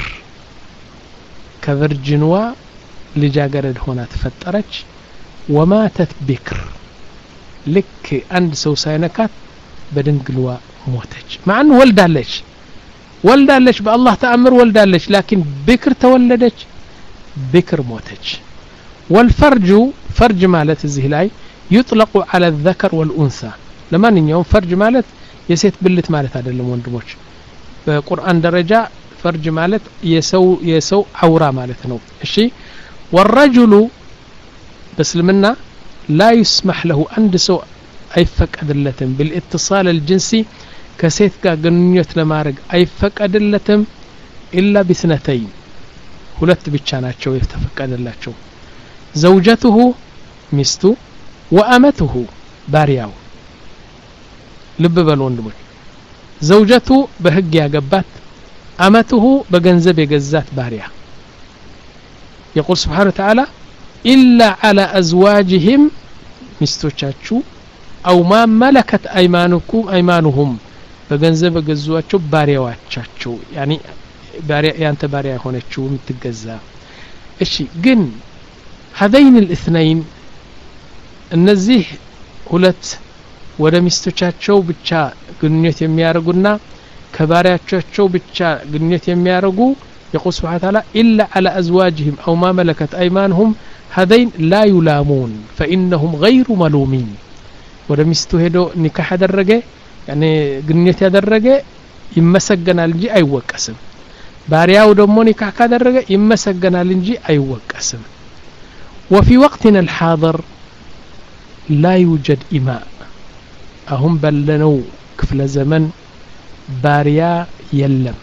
كفرجنوا ልጃገረድ ሆና ተፈጠረች وماتت بكر لك عند سو ሳይነካት በድንግልዋ ሞተች مع انه ወልዳለች ወልዳለች በአላህ ተአምር ወልዳለች لكن بكر ተወለደች بكر موتج. والفرج فرج مالت እዚህ ላይ يطلق على الذكر والأنثى لما نيوم فرج مالت يسيت بلت مالت አይደለም ወንድሞች በቁርአን ደረጃ فرج مالت የሰው የሰው አውራ ማለት ነው እሺ والرجل بسلمنا لا يسمح له عند سو አይፈቀድለትም بالاتصال الجنسي ከሴት ጋር ግንኙነት ለማድረግ አይፈቀድለትም إلا باثنتين ሁለት ብቻ ናቸው የተፈቀደላቸው زوجته ሚስቱ وأمته ባሪያው ልብ በሉ ወንድሞች زوجته በህግ ያገባት أمته በገንዘብ የገዛት ባሪያ يقول سبحانه وتعالى إلا على أزواجهم ሚስቶቻችሁ أو ما ملكت أيمانكم أيمانهم በገንዘብ የገዟቸው ባሪያዎቻቸው يعني ባሪያ ያንተ ባሪያ ሆነችው የምትገዛ እሺ ግን هذين الاثنين እነዚህ ሁለት ወደ ሚስቶቻቸው ብቻ ግንኙነት የሚያደርጉና ከባሪያዎቻቸው ብቻ ግንኙነት የሚያደርጉ يقول سبحانه وتعالى إلا على أزواجهم أو ما ملكت أيمانهم هذين لا يلامون فإنهم غير ملومين ወደ ሚስቱ ሄዶ ኒካህ ያደረገ يعني ግንኙነት ያደረገ ይመሰገናል እንጂ አይወቀስም ባሪያው ደግሞ ኒካህ ካደረገ ይመሰገናል እንጂ አይወቀስም وفي وقتنا الحاضر لا يوجد إماء أهم بلنو كفل زمن باريا يلم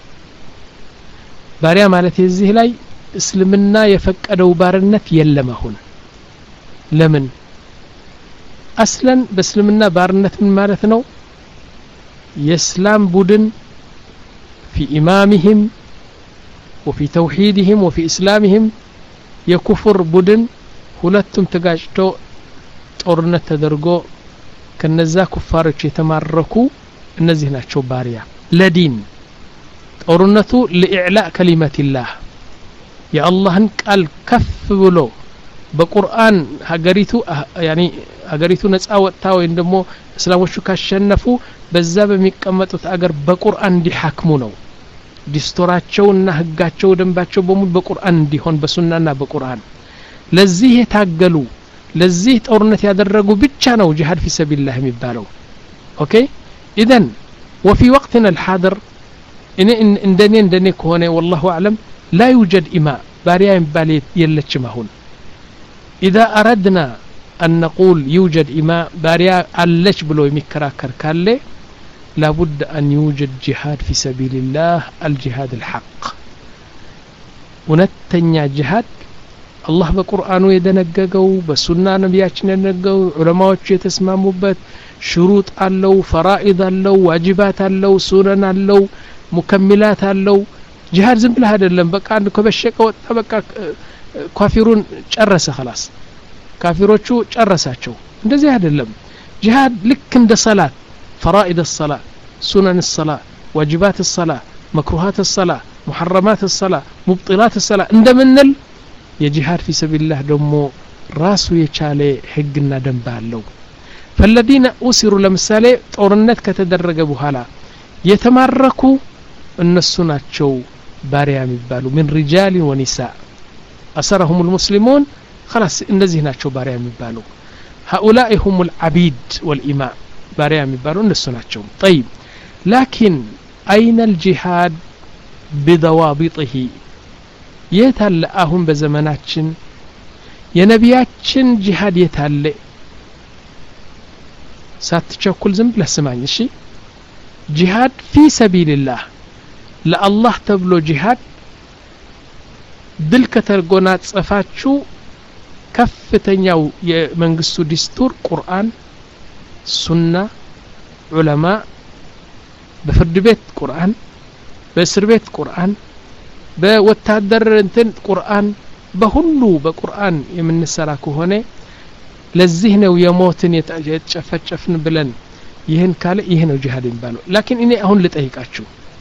باريا مالتي الزيه لاي اسلمنا يفقدوا بارنت يلم هون لمن أصلا بسلمنا بارنت من مالتنا يسلام بودن في إمامهم وفي توحيدهم وفي إسلامهم يكفر بودن ሁለቱም ተጋጭቶ ጦርነት ተደርጎ ከነዛ ኩፋሮች የተማረኩ እነዚህ ናቸው ባሪያ ለዲን ጦርነቱ ለኢዕላእ ከሊመቲላህ የአላህን ቃል ከፍ ብሎ በቁርአን ሀገሪቱ ያኒ ሀገሪቱ ነፃ ወጣ ወይ ደግሞ እስላሞቹ ካሸነፉ በዛ በሚቀመጡት አገር በቁርአን እንዲሐክሙ ነው ዲስቶራቸውና ህጋቸው ደንባቸው በሙሉ በቁርአን እንዲሆን በሱናና በቁርአን ለዚህ የታገሉ ለዚህ ጦርነት ያደረጉ ብቻ ነው ጂሃድ في سبيل الله የሚባለው ኦኬ اذا وفي وقتنا الحاضر ان እንደኔ እንደኔ ከሆነ والله اعلم لا يوجد إماء باريا يمبال يلچم አሁን اذا اردنا ان نقول يوجد إماء باريا አለች ብሎ የሚከራከር ካለ لابد ان يوجد جهاد في سبيل الله الجهاد الحق ونتኛ جهاد الله በቁርአኑ የደነገገው በሱና ነብያችን የደነገገው ዑለማዎች የተስማሙበት ሽሩጥ አለው ፈራኢድ አለው ዋጅባት አለው ሱነን አለው ሙከሚላት አለው ጂሃድ ዝም ብለህ አይደለም በቃ አንድ ከበሸቀ ወጣ በቃ ካፊሩን ጨረሰ خلاص ካፊሮቹ ጨረሳቸው እንደዚህ አይደለም ጂሃድ ልክ እንደ ሰላት ፈራኢድ الصلاه سنن الصلاه واجبات الصلاه مكروهات الصلاه محرمات الصلاه مبطلات الصلاه እንደምንል የጂሃድ في سبيل الله ደግሞ ራሱ የቻለ ህግና ደንብ አለው فالذين أسروا ለምሳሌ ጦርነት ከተደረገ በኋላ የተማረኩ እነሱ ናቸው ባሪያ የሚባሉ من رجال ونساء أسرهم المسلمون خلاص እነዚህ ናቸው ባሪያ የሚባሉ هؤلاء هم العبيد والإماء ባሪያ የሚባሉ እነሱ ናቸው طيب لكن أين الجهاد بضوابطه የታለ አሁን በዘመናችን የነቢያችን ጂሃድ የታለ ሳትቸኩል ዝም ብለህ ስማኝ እሺ ጂሃድ في سبيل الله ለአላህ ተብሎ ጂሃድ ድል ከተጎናጸፋችሁ ከፍተኛው የመንግስቱ ዲስቱር ቁርአን ሱና ዑለማ በፍርድ ቤት ቁርአን በእስር ቤት ቁርአን በወታደር እንትን ቁርአን በሁሉ በቁርአን የምንሰራ ከሆነ ለዚህ ነው የሞትን የተጨፈጨፍን ብለን ይህን ካለ ይሄ ነው ጂሃድ የሚባለው لكن እኔ አሁን ልጠይቃችሁ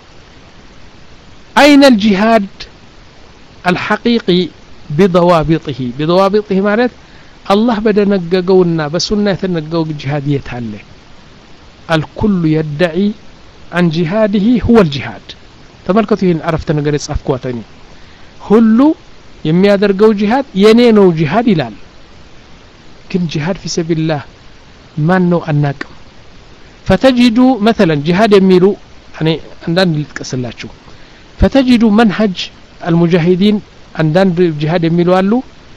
أين الجهاد الحقيقي بضوابطه بضوابطه ማለት الله በደነገገውና በሱና የተነገገው ጂሃድ የታለ الكل يدعي عن جهاده هو الجهاد ተመልከቱ ይሄን አረፍተ ነገር የጻፍኳተኝ ሁሉ የሚያደርገው ጂሃድ የኔ ነው ጂሃድ ይላል ግን ጂሃድ في سبيل الله ማን ነው አናቅም فتجدوا مثلا جهاد የሚሉ እኔ አንዳንድ ልጥቀስላችሁ فتجدوا منهج المجاهدين አንዳንድ ጂሃድ የሚሉ አሉ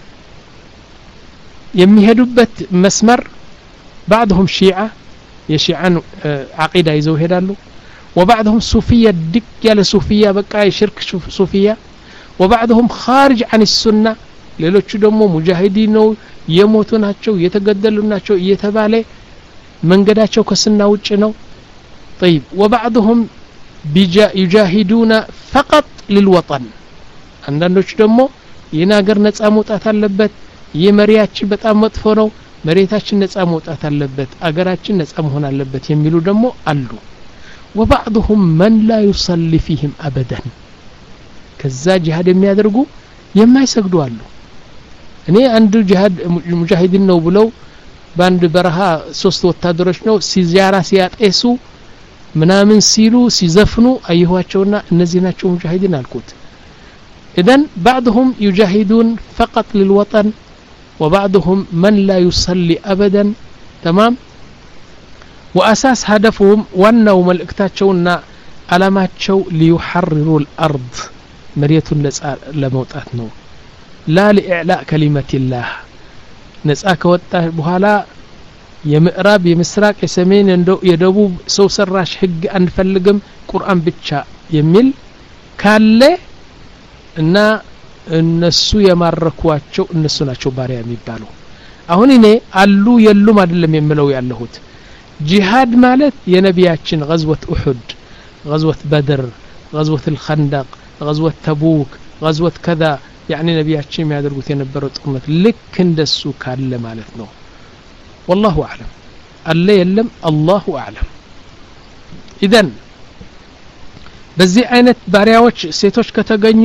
የሚሄዱበት መስመር بعضهم شيعة የሺዓን عقيدة ይዘው ይሄዳሉ وبعضهم صوفية دك ያለ صوفية በቃ የሽርክ صوفية وبعضهم خارج عن السنة ሌሎቹ ደግሞ ሙጃሂዲን ነው የሞቱ ናቸው የተገደሉ ናቸው እየተባለ መንገዳቸው ከስና ውጭ ነው طيب وبعضهم يجاهدون فقط للوطن አንዳንዶች ደግሞ የናገር ነፃ መውጣት አለበት የመሪያችን በጣም መጥፎ ነው መሬታችን ነፃ መውጣት አለበት አገራችን ነፃ መሆን አለበት የሚሉ ደግሞ አሉ وبعضهم من لا يصلي فيهم ابدا ከዛ ጂሃድ የሚያደርጉ የማይሰግዱ አሉ እኔ አንዱ ጂሃድ ሙጃሂዲን ነው ብለው ባንድ በረሃ ሶስት ወታደሮች ነው ሲያራ ሲያጤሱ ምናምን ሲሉ ሲዘፍኑ አይኋቸውና እነዚህ ናቸው ሙጃሂዲን አልኩት اذا بعضهم يجاهدون فقط للوطن وبعضهم من لا يصلي ابدا تمام واساس هدفهم وانه ملكتاچونا علاماتچو ليحرروا الارض مريتون لموطات ነው لا لاعلاء كلمه الله ነፃ ከወጣ በኋላ የምዕራብ የምስራቅ የሰሜን እንደው የደቡብ ሰው ሰራሽ ህግ አንፈልግም ቁርአን ብቻ የሚል ካለ እና እነሱ የማረኳቸው እነሱ ናቸው ባሪያ የሚባሉ አሁን እኔ አሉ የሉም አይደለም የምለው ያለሁት ጂሃድ ማለት የነቢያችን غزوة احد غزوة بدر غزوة الخندق غزوة تبوك غزوة كذا يعني ነቢያችን የሚያደርጉት የነበረው ጦርነት ልክ እንደሱ ካለ ማለት ነው والله اعلم አለ የለም الله اعلم اذا በዚህ አይነት ባሪያዎች ሴቶች ከተገኙ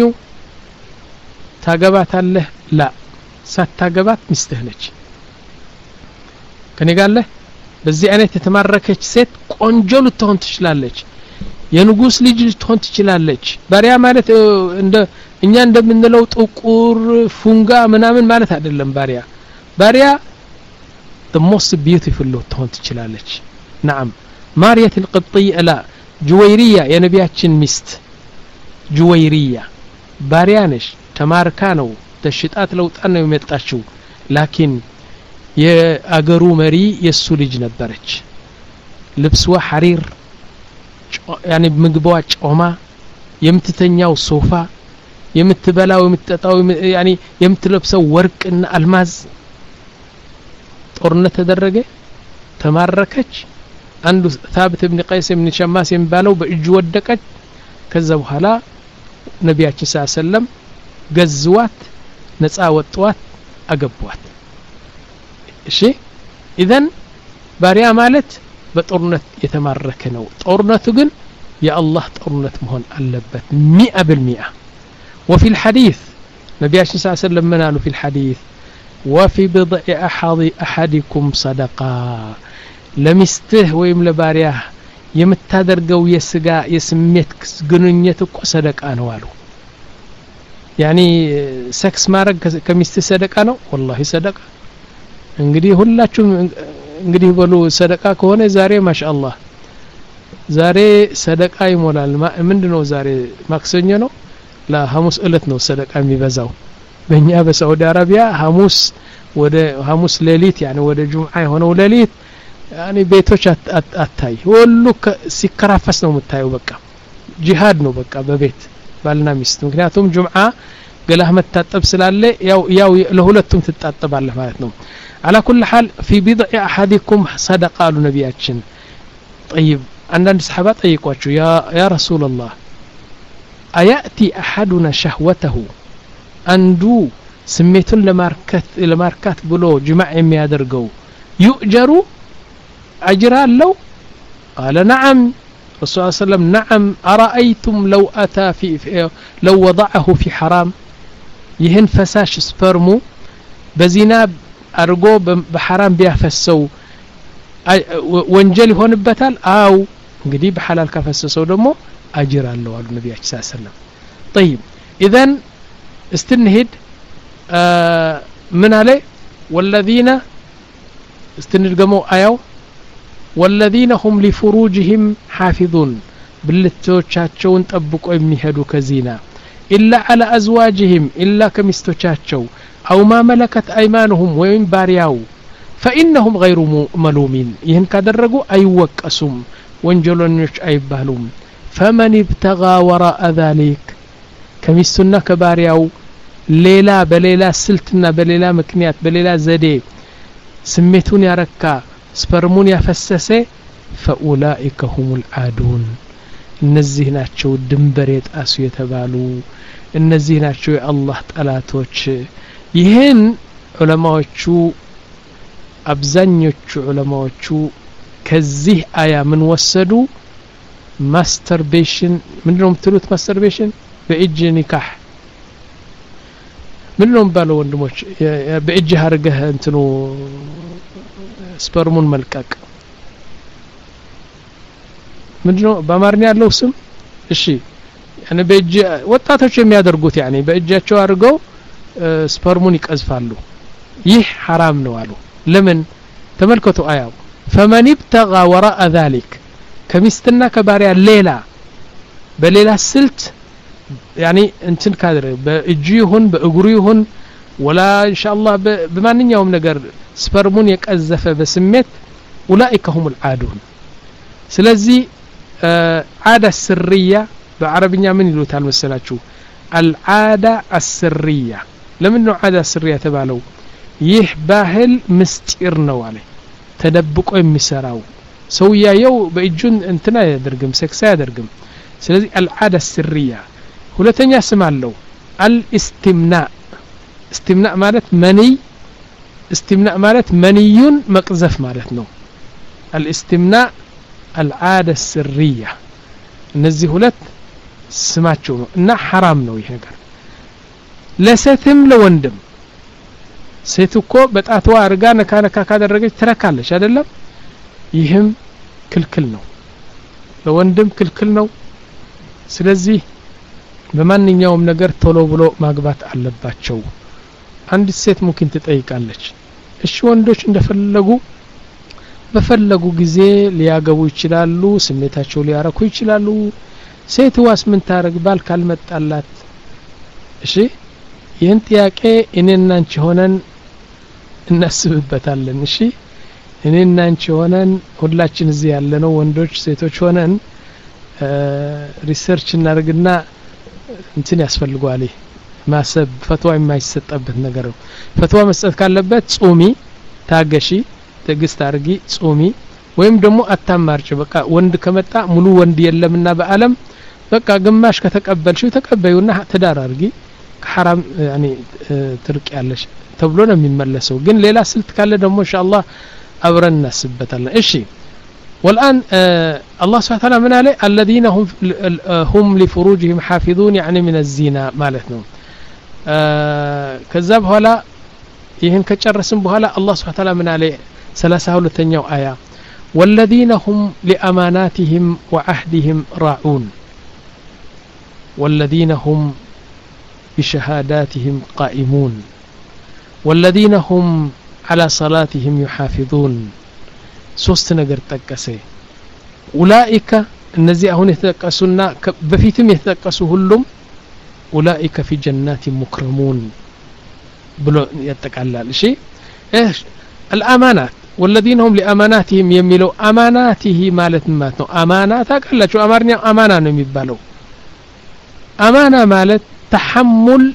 ታገባታለህ ላ ሳታገባት ሚስትህ ነች ከኔ ጋር ለህ በዚህ አይነት የተማረከች ሴት ቆንጆ ልትሆን ትችላለች የንጉስ ልጅ ልትሆን ትችላለች ባሪያ ማለት እንደ እኛ እንደምንለው ጥቁር ፉንጋ ምናምን ማለት አይደለም ባሪያ ባሪያ the most beautiful ልትሆን ትችላለች نعم ማርያት القبطية لا ጁወይሪያ የነቢያችን ሚስት ጁወይሪያ ባሪያ ነሽ ተማርካ ነው ተሽጣት ለውጣን ነው የመጣችው ላኪን የአገሩ መሪ የሱ ልጅ ነበረች ልብስዋ ሐሪር يعني ምግቧ ጮማ የምትተኛው ሶፋ የምትበላው የምትጠጣው يعني የምትለብሰው ወርቅና አልማዝ ጦርነት ተደረገ ተማረከች አንዱ ثابت ابن قيس ابن شماس የሚባለው በእጁ ወደቀች ከዛ በኋላ ነቢያችን ሰለላሁ ዐለይሂ ወሰለም ገዝዋት ነፃ ወጥዋት አገቧት እሺ اذا ባሪያ ማለት በጦርነት የተማረከ ነው ጦርነቱ ግን የአላህ ጦርነት መሆን አለበት مئة بالمئة وفي الحديث ነቢያችን ሰለላሁ ዐለይሂ ወሰለም ምን አሉ في الحديث وفي بضع أحدكم صدقة ለሚስትህ ወይም ለባሪያህ የምታደርገው የስጋ የስሜት ግንኙነት እኮ ሰደቃ ነው አሉ ያኒ ሴክስ ማድረግ ከሚስት ሰደቃ ነው والله ሰደቃ እንግዲህ ሁላችሁም እንግዲህ በሉ ሰደቃ ከሆነ ዛሬ ማሻአላህ ዛሬ ሰደቃ ይሞላል ምንድነው ዛሬ ማክሰኞ ነው ለሐሙስ እለት ነው ሰደቃ የሚበዛው በእኛ በሳዑዲ አረቢያ ሐሙስ ወደ ሐሙስ ሌሊት يعني ወደ ጁምዓ የሆነው ሌሊት يعني ቤቶች አታይ ሁሉ ሲከራፈስ ነው የምታየው በቃ ጂሃድ ነው በቃ በቤት ባልና ሚስት ምክንያቱም ጁምዓ ገላህ መታጠብ ስላለ ያው ያው ለሁለቱም ትጣጠባለህ ማለት ነው على كل حال في بضع احدكم صدقه قالوا ነብያችን طيب عندنا صحابه ጠይቋቸው ያ ያ رسول الله اياتي احدنا شهوته አንዱ ስሜቱን ለማርካት ለማርካት ብሎ ጅማዕ የሚያደርገው يؤجر اجر له قال نعم رسول الله صلى الله عليه وسلم نعم ارايتم لو اتى في لو وضعه في حرام ይህን ፈሳሽ ስፐርሙ በዚና አርጎ በሐራም ቢያፈሰው ወንጀል ይሆንበታል አው እንግዲህ በሐላል ካፈሰሰው ደግሞ አጅር አለው አሉ ነብያችን ሰለላሁ ዐለይሂ ወሰለም طيب اذا استنهد من عليه والذين استنرجموا اياو والذين هم لفروجهم حافظون بالتوچاچون ጠብቆ የሚሄዱ ከዚና إلا على أزواجهم إلا كمستوچاچو أو ما ملكت أيمانهم وين بارياو فإنهم غير ملومين ይህን ካደረጉ አይወቀሱም ወንጀለኞች አይባሉም فمن ابتغى وراء ذلك ከሚስቱና ከባሪያው ሌላ በሌላ ስልትና በሌላ ምክንያት በሌላ ዘዴ ስሜቱን ያረካ ስፐርሙን ያፈሰሰ فأولئك هم العادون እነዚህ ናቸው ድንበር የጣሱ የተባሉ እነዚህ ናቸው የአላህ ጠላቶች ይህን ዑለማዎቹ አብዛኞቹ ዑለማዎቹ ከዚህ አያ ምን ወሰዱ ማስተርቤሽን ምንድነው የምትሉት ማስተርቤሽን በእጅ ኒካህ ምንድነው ባለው ወንድሞች በእጅ አርገህ እንትኑ ስፐርሙን መልቀቅ ምንድነው በአማርኛ ያለው ስም እሺ ያኔ በእጅ ወጣቶች የሚያደርጉት ያኔ በእጃቸው አድርገው ስፐርሙን ይቀዝፋሉ ይህ حرام ነው አሉ ለምን ተመልከቱ አያው فمن ابتغى وراء ذلك ከሚስትና ከባሪያ ሌላ በሌላ ስልት ያኔ እንትን ካደረ በእጁ ይሁን በእግሩ ይሁን ወላ ኢንሻአላህ በማንኛውም ነገር ስፐርሙን የቀዘፈ በስሜት اولئك هم العادون ስለዚህ عادة سرية بعربية من يلوتها المسلاچو العادة السرية لمنه عادة سرية تبالو ይህ ባህል ምስጢር ነው አለ ተደብቆ የሚሰራው ሰውያየው በእጁን እንትና ያደርግም ሴክስ ያደርግም ስለዚህ العادة السرية ሁለተኛ ስም አለው الاستمناء استمناء ማለት مني استمناء ማለት منيون مقذف ማለት ነው الاستمناء العادة السرية እነዚህ ሁለት ስማቸው ነው እና حرام ነው ይሄ ነገር ለሴትም ለወንድም ሴት እኮ በጣቷ አርጋ ነካ ነካ ካደረገች ትረካለች አይደለም ይህም ክልክል ነው ለወንድም ክልክል ነው ስለዚህ በማንኛውም ነገር ቶሎ ብሎ ማግባት አለባቸው አንድ ሴት ሙምኪን ትጠይቃለች እሺ ወንዶች እንደፈለጉ በፈለጉ ጊዜ ሊያገቡ ይችላሉ ስሜታቸው ሊያረኩ ይችላሉ ሴት ዋስ ምን ታረግ ባል ካልመጣላት እሺ ይህን ጥያቄ እኔና አንቺ ሆነን እናስብበታለን እሺ እኔና አንቺ ሆነን ሁላችን እዚህ ያለነው ወንዶች ሴቶች ሆነን ሪሰርች እናርግና እንትን ያስፈልጋል ማሰብ ፈትዋ የማይሰጣበት ነገር ነው ፈትዋ መስጠት ካለበት ጾሚ ታገሺ ትግስት አርጊ ጾሚ ወይም ደግሞ አታማርጭ በቃ ወንድ ከመጣ ሙሉ ወንድ የለምና በአለም በቃ ግማሽ ከተቀበልሽው ተቀበዩና ትዳር አርጊ حرام يعني ترك ያለሽ ተብሎ ነው የሚመለሰው ግን ሌላ ስልት ካለ ደግሞ ኢንሻአላህ አብረን እናስበታለን እሺ والان آه الله سبحانه وتعالى من عليه الذين هم هم لفروجهم حافظون يعني من الزنا مالتنا ከዛ በኋላ ይህን ከጨረስን በኋላ አላህ Subhanahu Wa Ta'ala ምን አለ ሰላሳ ሁለተኛው አያ والذين هم لأماناتهم وعهدهم راعون والذين هم بشهاداتهم قائمون والذين هم على صلاتهم يحافظون ሶስት ነገር ተጠቀሰ ኡላኢከ እነዚህ አሁን የተጠቀሱና በፊትም የተጠቀሱ ሁሉም ኡላኢከ في جنات مكرمون ብሎ ያጠቃልላል እሺ እህ الامانات والذين هم لاماناتهم የሚለው አማናቲሂ ማለት ማለት ነው አማና ታውቃላችሁ አማርኛ አማና ነው የሚባለው አማና ማለት ተሐሙል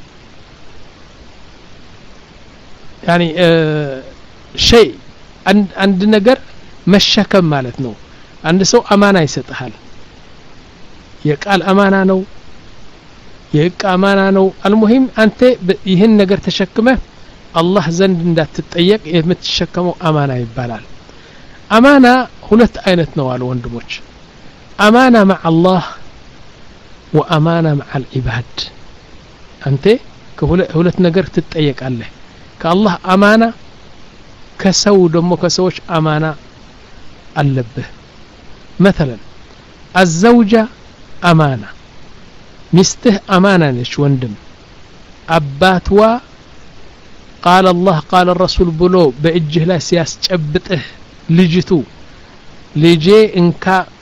يعني شيء አንድ ነገር መሸከም ማለት ነው አንድ ሰው አማና ይሰጣል የቃል አማና ነው የእቃ አማና ነው المهم አንተ ይሄን ነገር ተሸክመህ አላህ ዘንድ እንዳትጠየቅ የምትሸከመው አማና ይባላል አማና ሁለት አይነት ነው አሉ ወንድሞች አማና مع الله وأمانة مع العباد አንተ ከሁለት ነገር ትጠየቃለህ ከአላህ አማና ከሰው ደግሞ ከሰዎች አማና አለብህ مثلا الزوجة أمانة ሚስትህ አማና ነች ወንድም አባትዋ قال الله قال الرسول ብሎ በእጅህ ላይ ሲያስጨብጥህ ልጅቱ ልጄ እንካ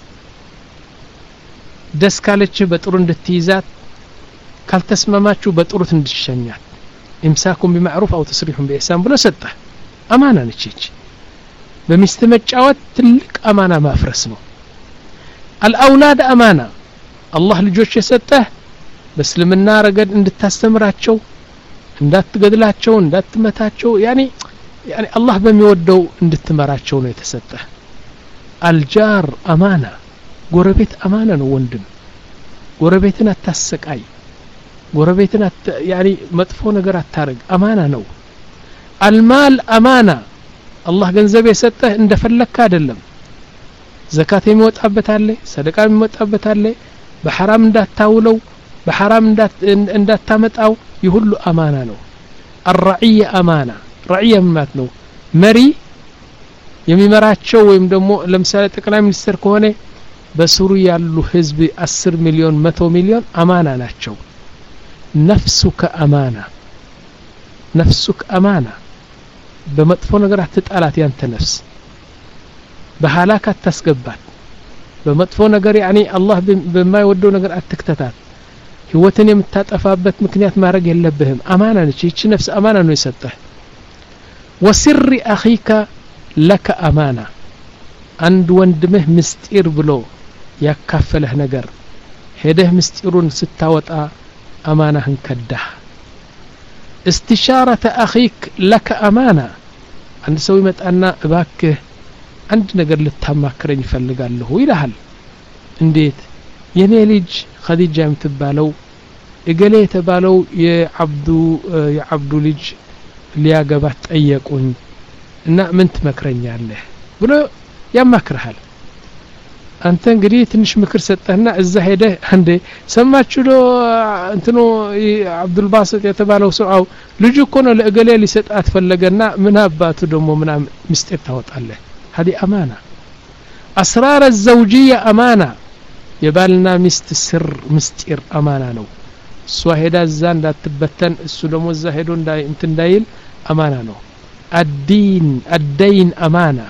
ደስ ካለች በጥሩ እንድትይዛት ካልተስማማችሁ በጥሩ እንድትሸኛት امساكم بمعروف او تسريح باحسان ብሎ ሰጠ አማና ነች እቺ በሚስት መጫወት ትልቅ አማና ማፍረስ ነው الأولاد أمانة الله ልጆች የሰጠህ በእስልምና ረገድ እንድታስተምራቸው እንዳትገድላቸው እንዳትመታቸው يعني يعني الله በሚወደው እንድትመራቸው ነው የተሰጠህ الجار أمانة ጎረቤት አማና ነው ወንድም ጎረቤትን አታሰቃይ ጎረቤትን يعني መጥፎ ነገር አታርግ አማና ነው المال أمانة الله ገንዘብ የሰጠህ እንደፈለክ አይደለም ዘካት የሚወጣበት አለ ሰደቃ የሚወጣበት አለ በሐራም እንዳታውለው በሐራም እንዳታመጣው ይሁሉ አማና ነው الرعية أمانة رعية ማለት ነው መሪ የሚመራቸው ወይም ደግሞ ለምሳሌ ጠቅላይ ሚኒስትር ከሆነ በስሩ ያሉ ህዝብ አስር ሚሊዮን መቶ ሚሊዮን አማና ናቸው ነፍሱከ አማና ነፍሱክ አማና በመጥፎ ነገር አትጣላት ያንተ ነፍስ በሐላክ አታስገባት በመጥፎ ነገር يعني الله በማይወደው ነገር አትክተታት ህይወትን የምታጠፋበት ምክንያት ማድረግ የለብህም አማና ነች እቺ ነፍስ አማና ነው የሰጠህ وسر اخيك لك امانه አንድ ወንድምህ ምስጢር ብሎ ያካፈለህ ነገር ሄደህ ምስጢሩን ስታወጣ አማናህን ከዳህ استشاره اخيك لك امانه አንድ ሰው ይመጣና እባክህ አንድ ነገር ልታማክረኝ ይፈልጋለሁ ይላል እንዴት የኔ ልጅ ኸዲጃ የምትባለው እገሌ የተባለው የአብዱ የአብዱ ልጅ ሊያገባት ጠየቁኝ እና ምን ትመክረኛለህ ብሎ ያማክርሃል አንተ እንግዲህ ትንሽ ምክር ሰጠህና እዛ ሄደህ አንዴ ሰማችሁ ዶ እንትኑ አብዱል ባሲጥ የተባለው ሰው አው ልጅ እኮ ነው ለእገሌ ሊሰጣት ፈለገና ምን አባቱ ደግሞ ምን ምስጢር ታወጣለህ هذه أمانة أسرار الزوجية أمانة يبالنا مست سر مستير أمانة نو سواهدا الزان دا تبتن السلمو الزاهدون دا انتن دايل أمانة نو الدين الدين أمانة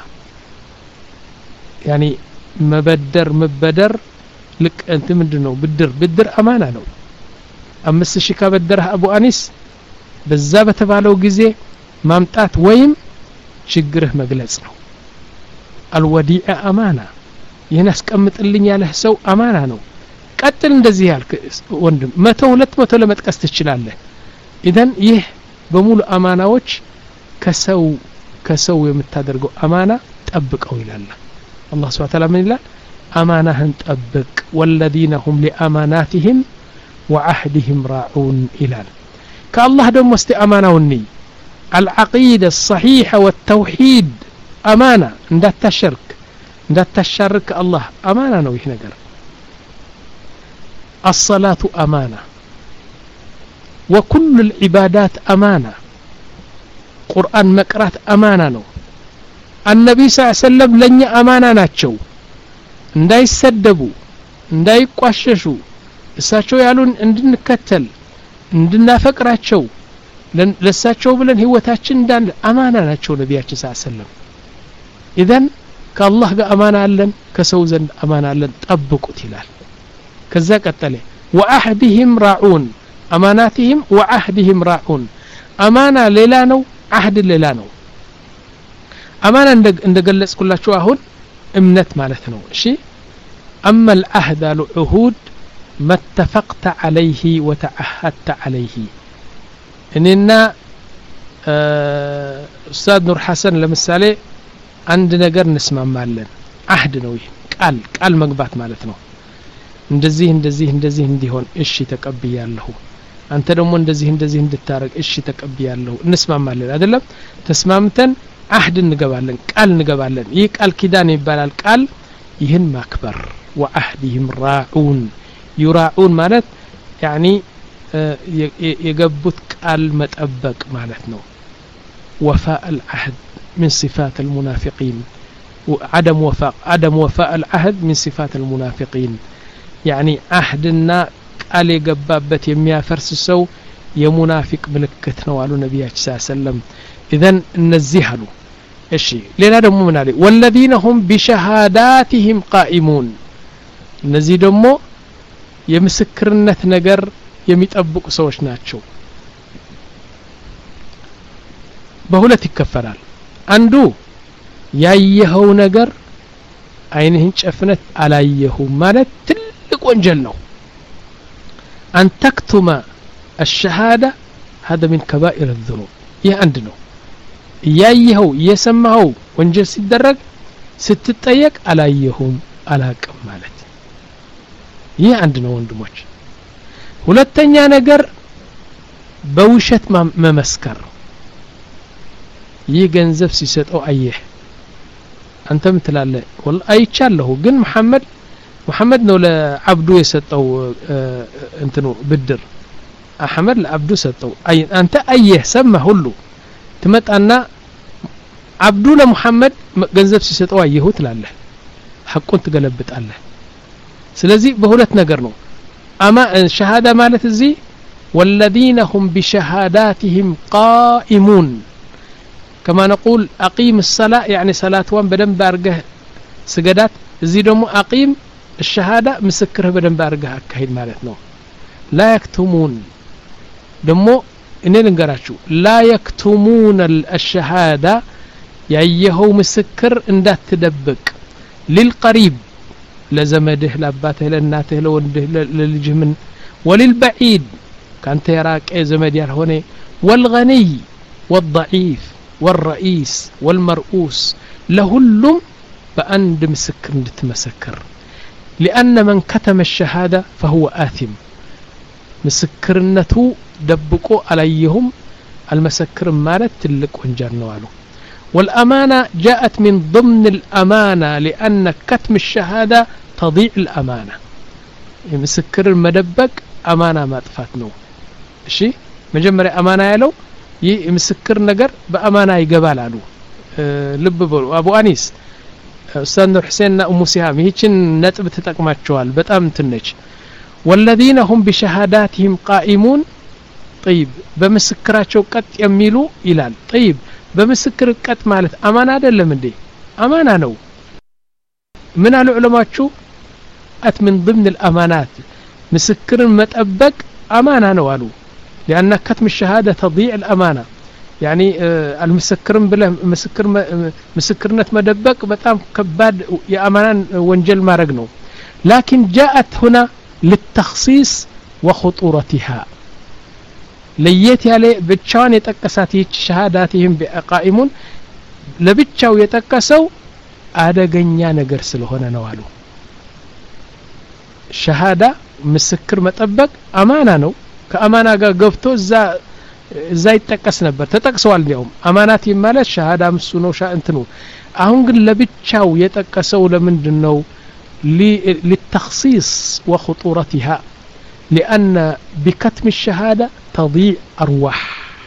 يعني مبدر مبدر لك انت مدنو بدر بدر أمانة نو أمس الشيكا بدرها أبو أنيس بالزابة بالو جزي مامتات ويم شجره مجلس نو الوديعة أمانة يناس كمتلين ያለህ ሰው አማና ነው ቀጥል እንደዚህ ያልክ ወንድም መቶ ሁለት መቶ ለመጥቀስ ትችላለህ ኢደን ይህ በሙሉ አማናዎች ከሰው ከሰው የምታደርገው አማና ጠብቀው ይላል አላህ Subhanahu Wa Ta'ala ምን ይላል አማናህን ጠብቅ والذين هم لأماناتهم وعهدهم راعون ይላል ከአላህ ደግሞ እስቲ አማናውኒ العقيدة الصحيحة والتوحيد أمانة እንዳታ ሸርክ እንዳታ ሻርክ الله أمانة ነው ይህ ነገር الصلاة أمانة وكل العبادات أمانة قرآن مقرات أمانة نو النبي صلى الله عليه وسلم لن أمانة ناتشو እንዳይ ሰደቡ እንዳይቋሸሹ እሳቸው ያሉን እንድንከተል እንድናፈቅራቸው ለሳቸው ብለን ህይወታችን እንዳለ አማና ናቸው ነብያችን ሰለላሁ ዐለይሂ ወሰለም ኢዘን ከአላህ ጋር አማና አለን ከሰው ዘንድ አማና አለን ጠብቁት ይላል ከዛ ቀጠለ ወአህዲሂም ራዑን አማናቲሂም ወአህዲሂም ራዑን አማና ሌላ ነው አህድ ሌላ ነው አማና እንደገለጽኩላችሁ አሁን እምነት ማለት ነው እሺ أما العهد العهود ما اتفقت عليه وتعهدت عليه إننا أستاذ نور حسن لمثالي عند نجر نسمع مالن عهد نوي قال قال مغبات معناتنو እንደዚህ እንደዚህ እንደዚህ እንዲሆን እሺ ተቀበያለሁ አንተ ደግሞ እንደዚህ እንደዚህ እንድታረግ እሺ ተቀበያለሁ እንስማማለን አይደለም ተስማምተን አህድ እንገባለን ቃል እንገባለን ይህ ቃል ኪዳን ይባላል ቃል ይህን ማክበር وعهدهم راعون يراعون ማለት يعني يغبط قال مطبق ማለት ነው وفاء العهد من صفات المنافقين وعدم وفاء عدم وفاء العهد من صفات المنافقين يعني عهدنا قال يغبابت የሚያፈርስ ሰው የሙናፊቅ ምልክት ነው አሉ ነብያችን ሰለላሁ ዐለይሂ ወሰለም اذن እነዚህ አሉ እሺ ሌላ ደግሞ ምን አለ والذين هم بشهاداتهم قائمون እነዚህ ደግሞ የምስክርነት ነገር የሚጠብቁ ሰዎች ናቸው በሁለት ይከፈላል አንዱ ያየኸው ነገር አይንህን ጨፍነት አላየሁም ማለት ትልቅ ወንጀል ነው أن تكتم الشهادة هذا من كبائر الذنوب ይህ አንድ ነው ያየኸው የሰማኸው ወንጀል ሲደረግ ስትጠየቅ አላየሁም አላቀም ማለት ይህ አንድ ነው ወንድሞች ሁለተኛ ነገር በውሸት መመስከር ይህ ገንዘብ ሲሰጠው አየህ አንተም ትላለህ ወል አይቻለሁ ግን መሐመድ መሐመድ ነው ለአብዱ የሰጠው እንትኑ ብድር አህመድ ለአብዱ ሰጠው አይ አንተ አየህ ሰማ ሁሉ ትመጣና አብዱ ለሙሐመድ ገንዘብ ሲሰጠው አየሁ ትላለህ ሐቁን ትገለብጣለህ ስለዚህ በሁለት ነገር ነው አማ ሸሃዳ ማለት እዚህ والذين هم بشهاداتهم قائمون كما نقول اقيم الصلاه يعني صلاه وان بدن بارغه سجدات እዚህ ደግሞ اقيم الشهاده مسكره بدن بارغه አካሂድ ማለት ነው لا يكتمون ደግሞ እኔ ልንገራችሁ لا يكتمون الشهاده ያየኸው ምስክር እንዳትደብቅ للقريب لزمده لاباته لاناته لوንده للجه من وللبعيد كانت يراق زمد ያልሆነ والغني والضعيف والرئيس والمرؤوس لهلم بأند مسكر እንድትመሰክር لأن من كتم الشهادة فهو آثم مسكرنته دبقوا عليهم المسكر مالت تلك وانجر نوالو والأمانة جاءت من ضمن الأمانة لأن كتم الشهادة تضيع الأمانة مسكر المدبق أمانة ما تفاتنو شي مجمري أمانة يلو يمسكر نجر بأمانة يقبال عنه أه لب بلو أبو أنيس أستاذ نور حسين أم سهام هيتشن نتب تتقمات شوال بتأم تنج والذين هم بشهاداتهم قائمون طيب بمسكرات شوكت يميلوا إلال طيب بمسكر قط ማለት አማና አይደለም እንዴ አማና ነው ምን አሉ ዑለማቹ አት من ضمن الامانات مسكرን መጠበቅ አማና ነው አሉ لان كتم الشهاده تضيع الامانه يعني المسكرن بلا مسكر مسكرነት መደበቅ በጣም ከባድ የአማናን ወንጀል ማድረግ ነው لكن جاءت هنا للتخصيص وخطورتها ለየት ያለ ብቻውን የጠቀሳት ይች ሸሃዳቲህም በቃኢሙን ለብቻው የጠቀሰው አደገኛ ነገር ስለሆነ ነው አሉ ሸሃዳ ምስክር መጠበቅ አማና ነው ከአማና ጋር ገብቶ እዛ እዛ ይጠቀስ ነበር ተጠቅሰዋል ነው አማናት ማለት ሸሃዳ ምሱ ነው ሻእንትኑ አሁን ግን ለብቻው የጠቀሰው ለምንድነው للتخصيص وخطورتها لأن بكتم الشهادة تضيع أرواح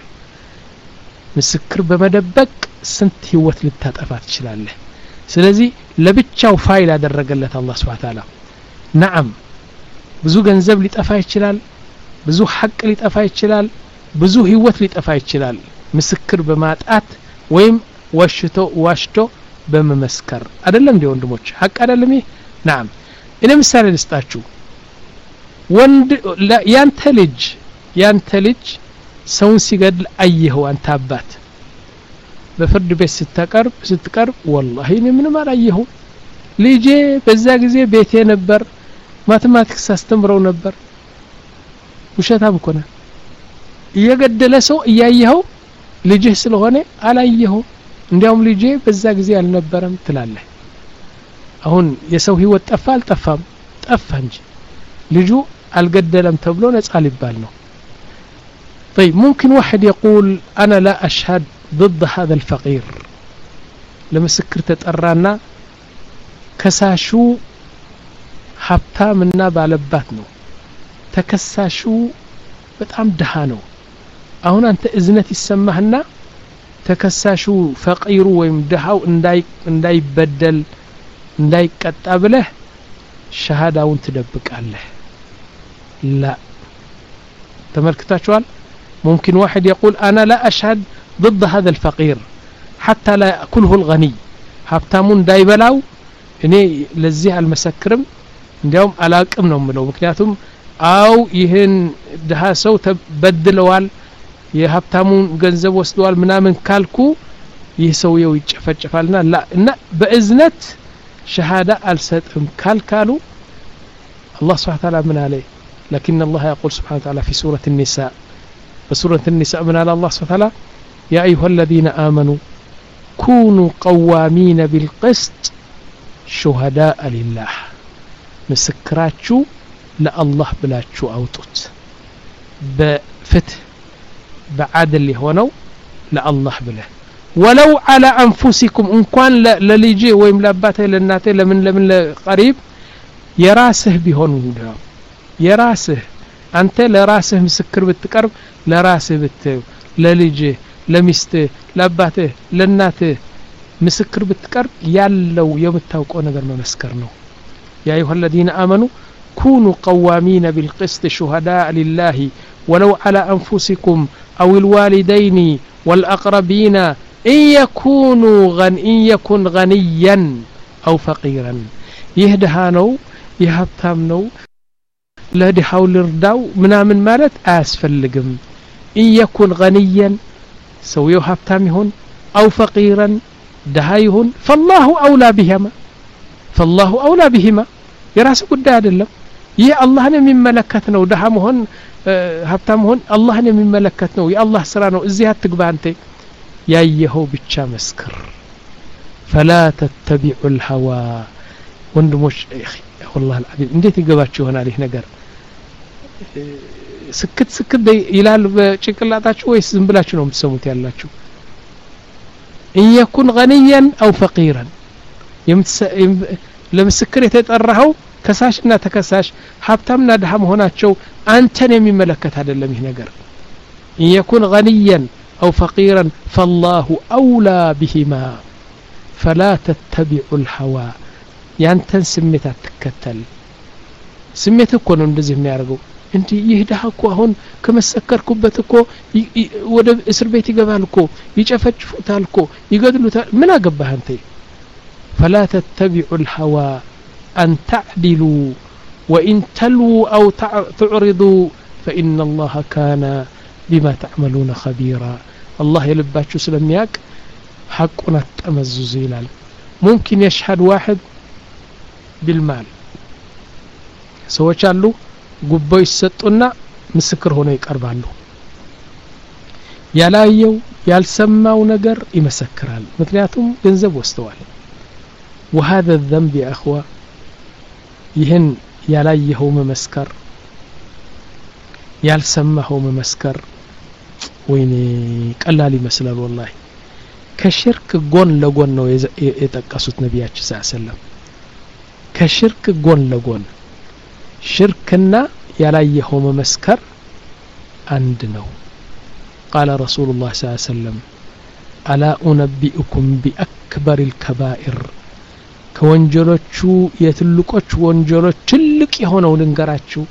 مسكر بمدبك سنت هوت للتطفى تشلاله ስለዚህ ለብቻው ፋይል አደረገለት አላህ Subhanahu Ta'ala نعم ብዙ ገንዘብ ሊጠፋ ይችላል ብዙ ሐቅ ሊጠፋ ይችላል ብዙ ህይወት ሊጠፋ ይችላል ምስክር በማጣት ወይም ዋሽቶ ዋሽቶ በመመስከር አይደለም እንዴ ወንድሞች ሐቅ አይደለም ይሄ نعم እኔ ምሳሌ ልስጣችሁ ወንድ ያንተ ልጅ ያንተ ልጅ ሰውን ሲገድል አየኸው አንተ አባት በፍርድ ቤት ስትቀርብ ስትቀርብ والله እኔ ምንም አላየኸው ልጄ በዛ ጊዜ ቤቴ ነበር ማቴማቲክስ አስተምረው ነበር ውሸታም እኮ ነው እየገደለ ሰው እያየኸው ልጅህ ስለሆነ አላየኸው እንዲያውም ልጄ በዛ ጊዜ አልነበረም ትላለህ አሁን የሰው ህይወት ጠፋ አልጠፋም ጠፋ እንጂ ልጁ አልገደለም ተብሎ ነፃ ሊባል ነው طيب ممكن واحد يقول انا لا اشهد ضد هذا الفقير ለምስክር ተጠራና ከሳሹ ሀብታምና ባለባት ነው ተከሳሹ በጣም ደሃ ነው አሁን አንተ እዝነት ይሰማህና ተከሳሹ ፈቂሩ ወይም ደሃው እንዳይ እንዳይበደል እንዳይቀጣ ብለህ ሸሃዳውን ትደብቃለህ لا ተመልክታችኋል ممكن واحد يقول انا لا اشهد ضد هذا الفقير حتى لا ياكله الغني ሀብታሙን እንዳይበላው እኔ ለዚህ አልመሰክርም እንዲያውም አላቅም ነው ምለው ምክንያቱም አው ይሄን ደሃ ሰው ተበድለዋል የሀብታሙን ገንዘብ ወስደዋል ምናምን ካልኩ ይህ ሰውየው ይጨፈጨፋልና ላ እና በእዝነት ሸሃዳ አልሰጥም ካልካሉ الله سبحانه وتعالى من عليه لكن الله يقول سبحانه وتعالى في سورة النساء بسورة النساء من على الله سبحانه وتعالى يا أيها الذين آمنوا كونوا قوامين بالقسط شهداء لله مسكراتشو لا الله بلاتشو أوتوت بفتح بعدل اللي هونو لا الله بله ولو على أنفسكم إن كان لليجي ويملاباته للناتي لمن لمن قريب يراسه بهون يراسه أنت لراسه مسكر بتقرب لراسه بت لليجي لمسته لاباته للناته مسكر بتقرب يالو يوم التوقع نقر ممسكر نو يا أيها الذين آمنوا كونوا قوامين بالقسط شهداء لله ولو على أنفسكم أو الوالدين والأقربين إن يكونوا غن إن يكن غنيا أو فقيرا يهدهانو يهبتامنو لا دحاول يرداو منامن مالت أسفلقم إن يكن غنيا سويو هبتامهن أو فقيرا دهايهن فالله أولى بهما فالله أولى بهما يراس قد أدلم يا الله أنا من ملكتنا ودهامهن هبتامهن الله أنا من ملكتنا يا الله سرانو إزيها تقبانتي يا يهو بتشا مسكر فلا تتبعوا الهوى وندموش يا والله العظيم እንዴት ይገባችሁ ይሆናል ይሄ ነገር ስክት ስክት ይላል በጭንቅላታችሁ ወይስ ዝም ብላችሁ ነው የምትሰሙት ያላችሁ إن يكن غنيا أو فقيرا ለምስክር የተጠራው ከሳሽና ተከሳሽ ሀብታምና ደሃ መሆናቸው አንተን የሚመለከት አይደለም ይሄ ነገር إن يكن غنيا أو فقيرا فالله أولى بهما فلا تتبعوا الهوى ያንተን ስሜት አትከተል ስሜት እኮ ነው እንደዚህ የሚያርገው እንዴ ይሄዳህ እኮ አሁን ከመሰከርኩበት እኮ ወደ እስር ቤት ይገባል እኮ ይጨፈጭፉታል እኮ ይገድሉታል ምን አገባህ አንተ فلا تتبعوا الهوى أن تعدلوا وإن تلووا أو تعرضوا فإن الله كان بما تعملون خبيرا الله يلباتشو سلمياك حقنا تمزز ይላል ممكن يشهد واحد بالمال ሰዎች አሉ ጉቦ ይሰጡና ምስክር ሆነው ይቀርባሉ ያላየው ያልሰማው ነገር ይመሰክራል ምክንያቱም ገንዘብ ወስተዋል وهذا الذنب يا اخوه ይህን ያላየው መመስከር ያልሰማው መመስከር ወይኔ ቀላል ይመስላል والله ከሽርክ ጎን ለጎን ነው የጠቀሱት ነብያችን ሰለላሁ ዐለይሂ ወሰለም ከሽርክ ጎን ለጎን ሽርክና ያላየው መመስከር አንድ ነው قال رسول الله صلى الله عليه وسلم ألا أنبئكم بأكبر الكبائر ከወንጀሎቹ የትልቆች ወንጀሎች ትልቅ የሆነው ልንገራችሁ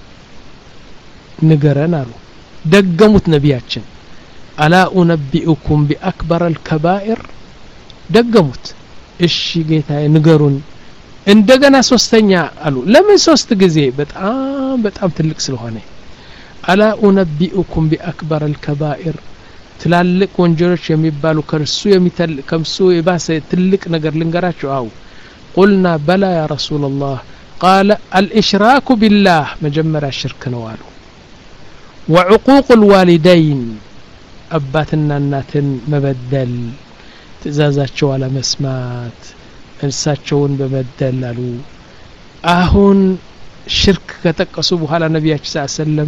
ንገረን አሉ ደገሙት ነቢያችን ألا أنبئكم بأكبر الكبائر ደገሙት እሺ ጌታዬ ንገሩን እንደገና ሶስተኛ አሉ ለምን ሶስት ጊዜ በጣም በጣም ትልቅ ስለሆነ ألا أنبئكم بأكبر الكبائر ትላልቅ ወንጀሎች የሚባሉ ከርሱ የሚተል ከምሱ የባሰ ትልቅ ነገር ልንገራችሁ አው قلنا بلى يا رسول الله قال الإشراك بالله مجمر الشرك نوالو وعقوق الوالدين أباتنا الناتن مبدل تزازاتشو على مسمات انساتشون بمبدل لالو أهون شرك كتقصبه على نبي صلى الله عليه وسلم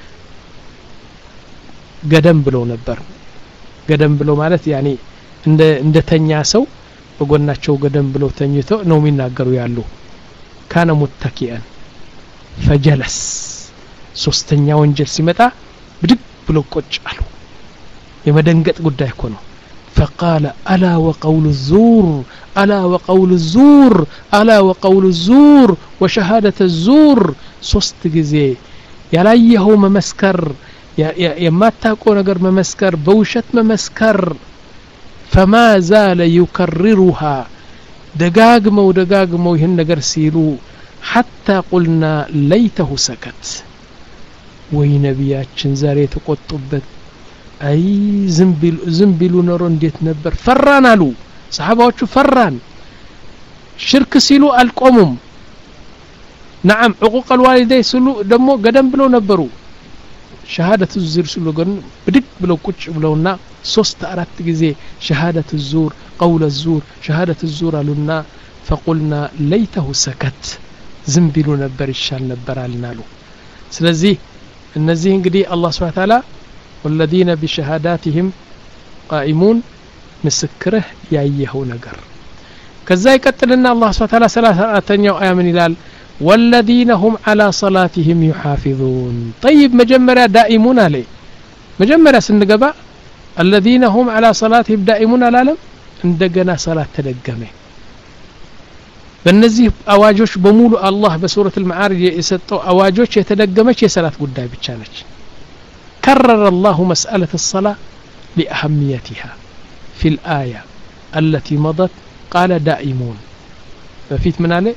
قدم بلو نبر قدم بلو مالت يعني عند عند تنياسو በጎናቸው ገደም ብለው ተኝተው ነው የሚናገሩ ያሉ ካነ ሙተኪአን فجلس ሶስተኛ ወንጀል ሲመጣ ብድግ ብሎ ቁጭ አሉ የመደንገጥ ጉዳይ እኮ ነው فقال الا وقول الزور الا وقول الزور الا وقول الزور وشهاده الزور ሶስት ጊዜ ያላየኸው መመስከር የማታውቀው ነገር መመስከር በውሸት መመስከር فما زال يكررها دغاغمو دغاغمو ይህን ነገር ሲሉ حتى قلنا ليته سكت ወይ ነቢያችን ዛሬ ተቆጡበት አይ ዝምቢሉ ዝምቢሉ ኖሮ እንዴት ነበር ፈራን አሉ ሰሃባዎቹ ፈራን ሽርክ ሲሉ አልቆሙም نعم عقوق الوالدين ሲሉ ደሞ ገደም ብለው ነበሩ شهادة الزور ሲሉ ግን ብድግ ብለው ቁጭ ብለውና ሶስት አራት ጊዜ شهادة الزور قول الزور شهادة الزور አሉና فقلنا ليته سكت ዝምቢሉ ነበር ይሻል ነበር አልናሉ ስለዚህ እነዚህ እንግዲህ አላህ Subhanahu Wa Ta'ala والذين بشهاداتهم قائمون مسكره ያየኸው ነገር ከዛ ይቀጥልና አላህ Subhanahu Wa Ta'ala ሰላሳኛው አያ ምን ይላል والذين هم على صلاتهم يحافظون طيب مجمرا دائمون عليه مجمرا سنغبا الذين هم على صلاتهم دائمون العالم عندنا صلاه تدغمه በእነዚህ አዋጆች በሙሉ አላህ በሱረት المعارج የሰጠው አዋጆች የተደገመች የሰላት ጉዳይ ብቻ ነች كرر الله مسألة الصلاة لأهميتها في الآية التي مضت قال دائمون ففيت من عليه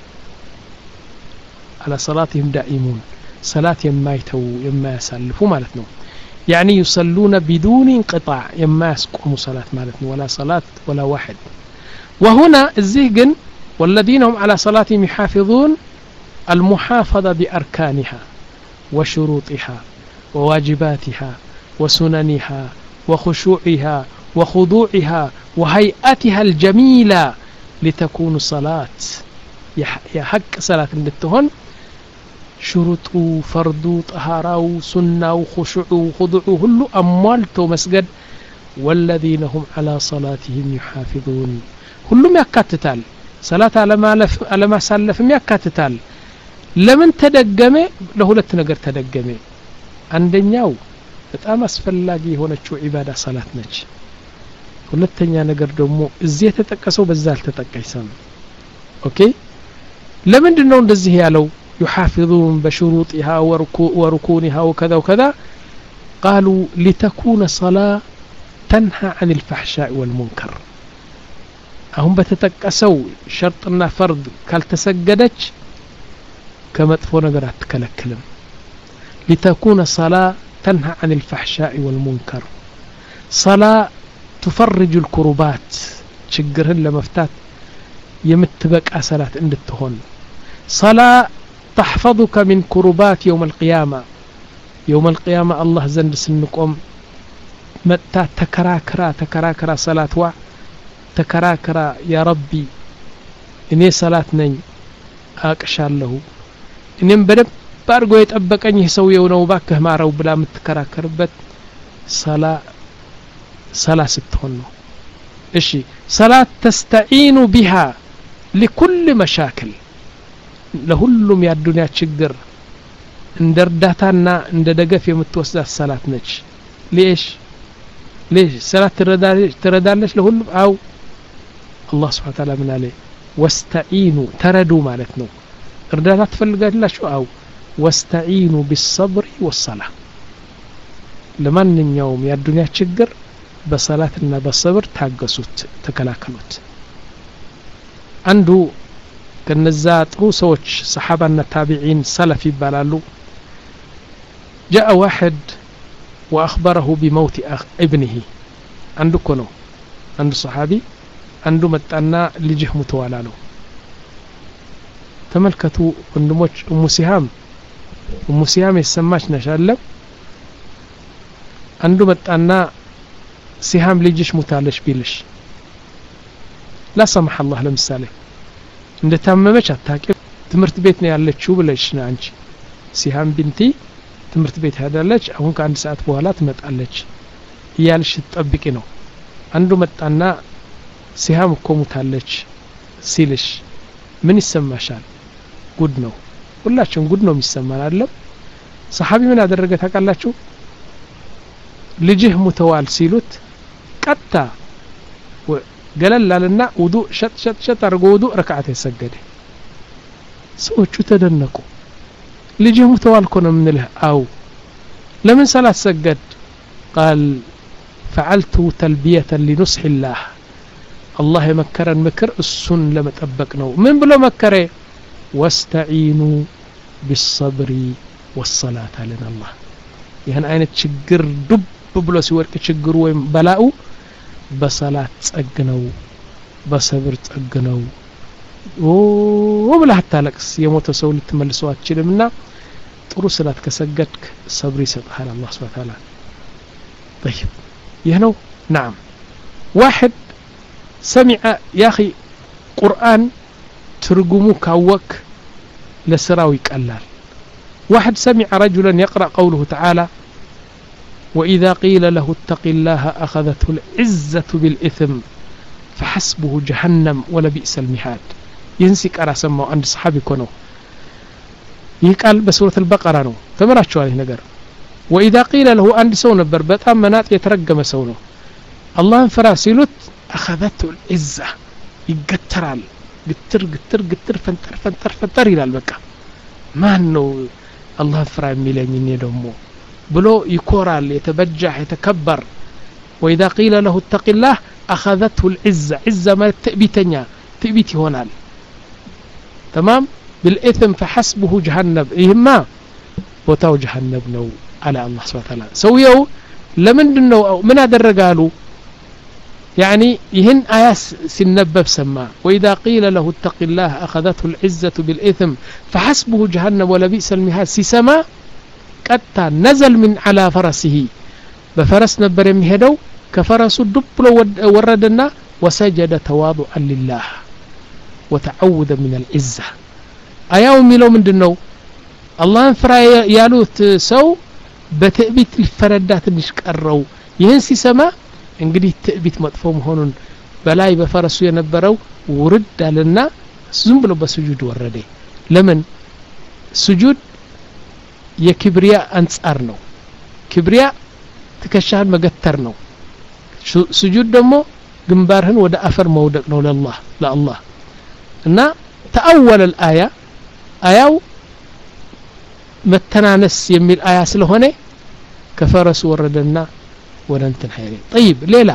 على صلاتهم دائمون صلاة يمايتو يما يسلفوا مالتنا يعني يصلون بدون انقطاع يما يسقموا صلاة مالتنا ولا صلاة ولا واحد وهنا الزهجن والذين هم على صلاتهم يحافظون المحافظة بأركانها وشروطها وواجباتها وسننها وخشوعها وخضوعها وهيئتها الجميلة لتكون صلاة يا حق صلاة النتهن شروطه فرضه طهاره سنه خشوعه خضوعه كله اموالته مسجد والذين هم على صلاتهم يحافظون كلهم يكاتتال صلاه على ما لف على ما سلفم يكاتتال لمن تدغمه ለሁለት ነገር ተደገመ አንደኛው በጣም አስፈላጊ የሆነችው ዒባዳ ሰላት ነች ሁለተኛ ነገር ደግሞ እዚህ የተጠቀሰው በዛ አልተጠቀሰም ኦኬ ለምንድነው እንደዚህ ያለው يحافظون بشروطها وركونها وكذا وكذا قالوا لتكون صلاة تنهى عن الفحشاء والمنكر هم بتتقسوا شرطنا فرض كالتسجدج كما تفون نغرات تكلكلم لتكون صلاة تنهى عن الفحشاء والمنكر صلاة تفرج الكربات ችግርን ለመፍታት የምትበቃ ሰላት እንድትሆን صلاة تحفظك من كربات يوم القيامة يوم القيامة الله زند سنقوم متى تكراكرا تكراكرا صلاة وا تكراكرا يا ربي إني صلاة نين أكشالله إني بدب بارغو يتأبقني يسوي ونوباكه ما رو بلا متكراكر بت صلاة صلاة ستهنو إشي صلاة تستعين بها لكل مشاكل لهلم يا الدنيا تشجر እንደ እርዳታና እንደ ደገፍ የምትወስዳት ሰላት ነች ليش ليش ሰላት ትረዳለች ትረዳለች ለሁሉም አው አላህ Subhanahu Ta'ala ምን አለ ወስተዒኑ ተረዱ ማለት ነው እርዳታ ትፈልጋላችሁ አው ወስተዒኑ بالصبر والصلاه ለማንኛውም የዱንያ ችግር በሰላትና በሰብር ታገሱት ተከላከሉት አንዱ ከነዛ ጥሩ ሰዎች ሰሃባና ታቢዒን ሰለፍ ይባላሉ جاء واحد واخبره بموت ابنه አንዱ እኮ ነው አንዱ ሰሃቢ አንዱ መጣና ልጅህ ሞተዋል አለው ተመልከቱ ወንድሞች ኡሙ ሲሃም ኡሙ ሲሃም የሰማች ነሽ አለ አንዱ መጣና ሲሃም ልጅሽ ሞታለሽ ቢልሽ لا سمح الله ለምሳሌ እንደታመመች አታቂ ትምርት ቤት ነው ያለችው ብለሽ ነው አንቺ ሲሃም ቢንቲ ትምርት ቤት ሄዳለች አሁን ከአንድ ሰዓት በኋላ ትመጣለች እያልሽ ተጠብቂ ነው አንዱ መጣና ሲሃም እኮ ሞታለች ሲልሽ ምን ይሰማሻል ጉድ ነው ሁላችሁም ጉድ ነው የሚሰማን አይደለም ሰሃቢ ምን አደረገ ታውቃላችሁ ልጅህ ሞተዋል ሲሉት ቀጣ ገለላልና ውዱእ ሸጥ ሸጥ ሸጥ አርጎ ውዱእ ረካዓት የሰገደ ሰዎቹ ተደነቁ ልጅህ ሞተዋል እኮ ነው ምንልህ አው ለምን ሰላት ሰገድ قال فعلت تلبيه لنصح الله الله يمكرن مكر السن لمطبق ነው ምን ብሎ መከረ واستعينوا بالصبر والصلاه لنا الله ይሄን አይነት ችግር ዱብ ብሎ ሲወርቅ ችግሩ ወይም በላኡ በሰላት ጸግነው በሰብር ጸግነው ወብላ ታለቅስ የሞተ ሰው ልትመልሰው አትችልምና ጥሩ ሰላት ከሰገድክ ሰብር ይሰጣል አላህ Subhanahu Wa Ta'ala طيب يهنو نعم واحد سمع يا اخي قرآن ترجمو كاوك لسراوي قلال واحد سمع رجلا يقرأ قوله تعالى وإذا قيل له اتق الله أخذته العزة بالإثم فحسبه جهنم ولبئس المهاد ينسك أرى سمعه عند صحابي كونو يقال بسورة البقرة نو تمراتشو عليه نقر وإذا قيل له عند سو نبر بتام منات يترقم سونو الله فراسيلوت أخذته العزة يقترال قتر قتر قتر فنتر فنتر فنتر إلى البكا ما أنه الله فرا ميلين يدمو بلو يكورال يتبجح يتكبر وإذا قيل له اتق الله أخذته العزة عزة ما تأبيتنيا تأبيتي هونال تمام بالإثم فحسبه جهنم إهما بوتاو جهنم نو على الله سبحانه وتعالى سويو لمن دنو من هذا الرجالو يعني يهن آيات سنبب سما وإذا قيل له اتق الله أخذته العزة بالإثم فحسبه جهنم ولبئس المهاد سما قطع نزل من على فرسه بفرس نبر يمهدو كفرس دبل وردنا وسجد تواضعا لله وتعوذا من العزة أياو ميلو من دنو الله فرا يالوت سو بتأبيت الفردات نشكرو يهنسي سما እንግዲህ ትዕቢት መጥፎ መሆኑን በላይ በፈረሱ የነበረው ውርድ አለና ዝም ብሎ በስጁድ ወረደ ለምን ስጁድ የክብሪያ አንጻር ነው ክብሪያ ትከሻህን መገተር ነው ስጁድ ደግሞ ግንባርህን ወደ አፈር መውደቅ ነው ለአላህ ለአላህ እና ተአወለ الآية አያው መተናነስ የሚል አያ ስለሆነ ከፈረሱ ወረደና ወረንተን ሀይሬ طيب ሌላ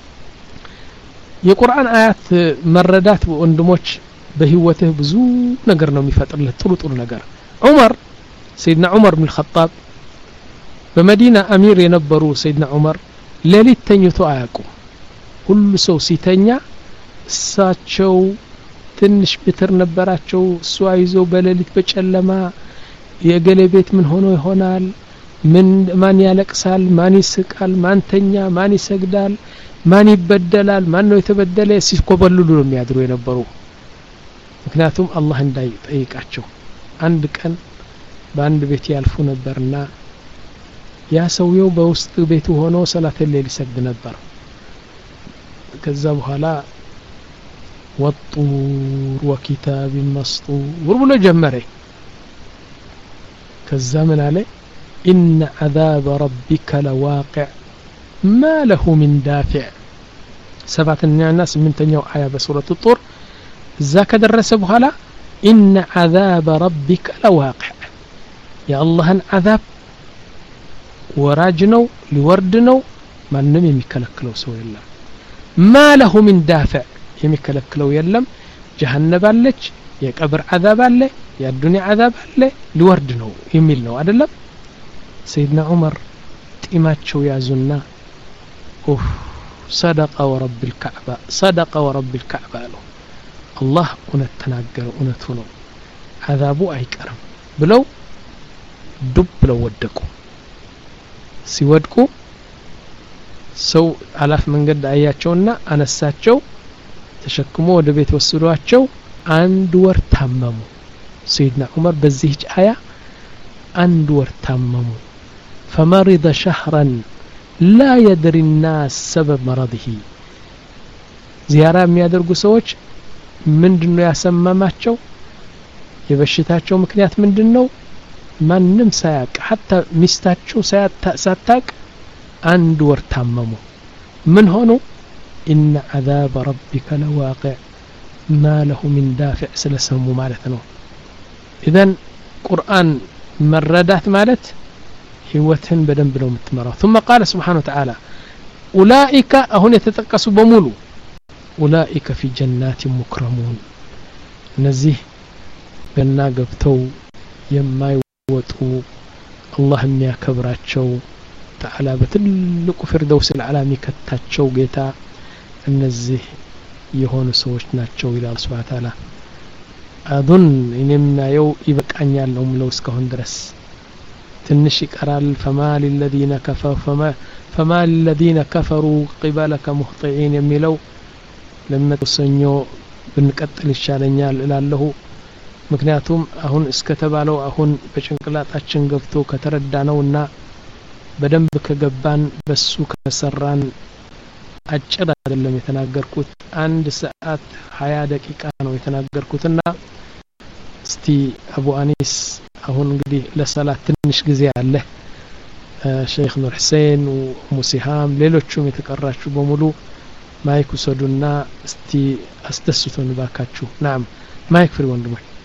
የቁርአን አያት መረዳት ወንድሞች በህይወትህ ብዙ ነገር ነው የሚፈጥርልህ ጥሩ ጥሩ ነገር ዑመር سيدنا عمر بن الخطاب በመዲና አሚር የነበሩ سيدنا عمر ሌሊት ተኝቶ አያውቁም ሁሉ ሰው ሲተኛ እሳቸው ትንሽ ብትር ነበራቸው እሷ ይዘው በሌሊት በጨለማ የገሌ ቤት ምን ሆኖ ይሆናል من ማን ያለቅሳል ማን ይስቃል ማን ተኛ ማን ይሰግዳል ማን ይበደላል ማን ነው የተበደለ ሲኮበልሉ ነው የሚያድሩ የነበሩ ምክንያቱም አላህ እንዳይጠይቃቸው አንድ ቀን በአንድ ቤት ያልፉ ነበርና ያ ሰውየው በውስጥ ቤቱ ሆኖ ሰላት ሌሊት ይሰግድ ነበር ከዛ በኋላ والطور وكتاب مسطور ብሎ ጀመረ كالزمن عليه إن عذاب ربك لواقع ما له من دافع سبعة الناس من تنيو آية بسورة الطور ذاك درس بهلا إن عذاب ربك لواقع يا الله عذاب وراجنو لوردنو ما نم يمكلكلو سو يلا ما له من دافع يمكلكلو يلم جهنم አለች የቀብር عذاب አለ የዱንያ عذاب አለ ሊወርድ ነው የሚል ነው አይደለም سيدنا عمر ጢማቸው ያዙና ኡፍ صدق ورب الكعبة صدق ورب الكعبة له الله እውነት ተናገረ እውነቱ ነው عذابو አይቀርም ብለው ዱብ ብለው ወደቁ ሲወድቁ ሰው አላፍ መንገድ አያቸውና አነሳቸው ተሸክሞ ወደ ቤት ወሰዷቸው አንድ ወር ታመሙ سيدنا عمر በዚህ አያ አንድ ወር ታመሙ فمرض شهرا لا يدري الناس سبب مرضه زيارة የሚያደርጉ ሰዎች ምንድነው ያሰማማቸው የበሽታቸው ምክንያት ምንድነው ማንንም ሳያቅ حتى ሚስታቸው ሳታቅ አንድ ወር ታመሙ ምን ሆኖ إن عذاب ربك لواقع ما له من دافع سلسمو مالتنا إذن قرآن مردات مالت هوتهن بدن بلو متمرا ثم قال سبحانه وتعالى أولئك هنا يتتقسوا بمولو أولئك في جنات مكرمون نزيه بنا قبتو يما يوتو الله ميا كبراتشو تعالى بتلقو فردوس العالمي كتاتشو قيتا እነዚህ የሆኑ ሰዎች ናቸው ይላል ሱብሃነ ተዓላ አዱን እኔምናየው ይበቃኛል ነው ምለው እስካሁን ድረስ ትንሽ ይቀራል فما للذين كفروا فما فما للذين كفروا قبلك مهطعين የሚለው ለመተሰኞ ብንቀጥል ይሻለኛል እላለሁ ምክንያቱም አሁን እስከተባለው አሁን በጭንቅላታችን ገብቶ ከተረዳነውና በደንብ ከገባን በሱ ከሰራን አጭር አይደለም የተናገርኩት አንድ ሰዓት ሃያ ደቂቃ ነው የተናገርኩትና እስቲ አቡ አኒስ አሁን እንግዲህ ለሰላት ትንሽ ጊዜ አለ ሼክ ኑር ሁሴን ወሙሲሃም ሌሎችም የተቀራችሁ በሙሉ ማይክ ወሰዱና እስቲ አስደስቱን ባካችሁ ናም ማይክ ፍሪ ወንድሞች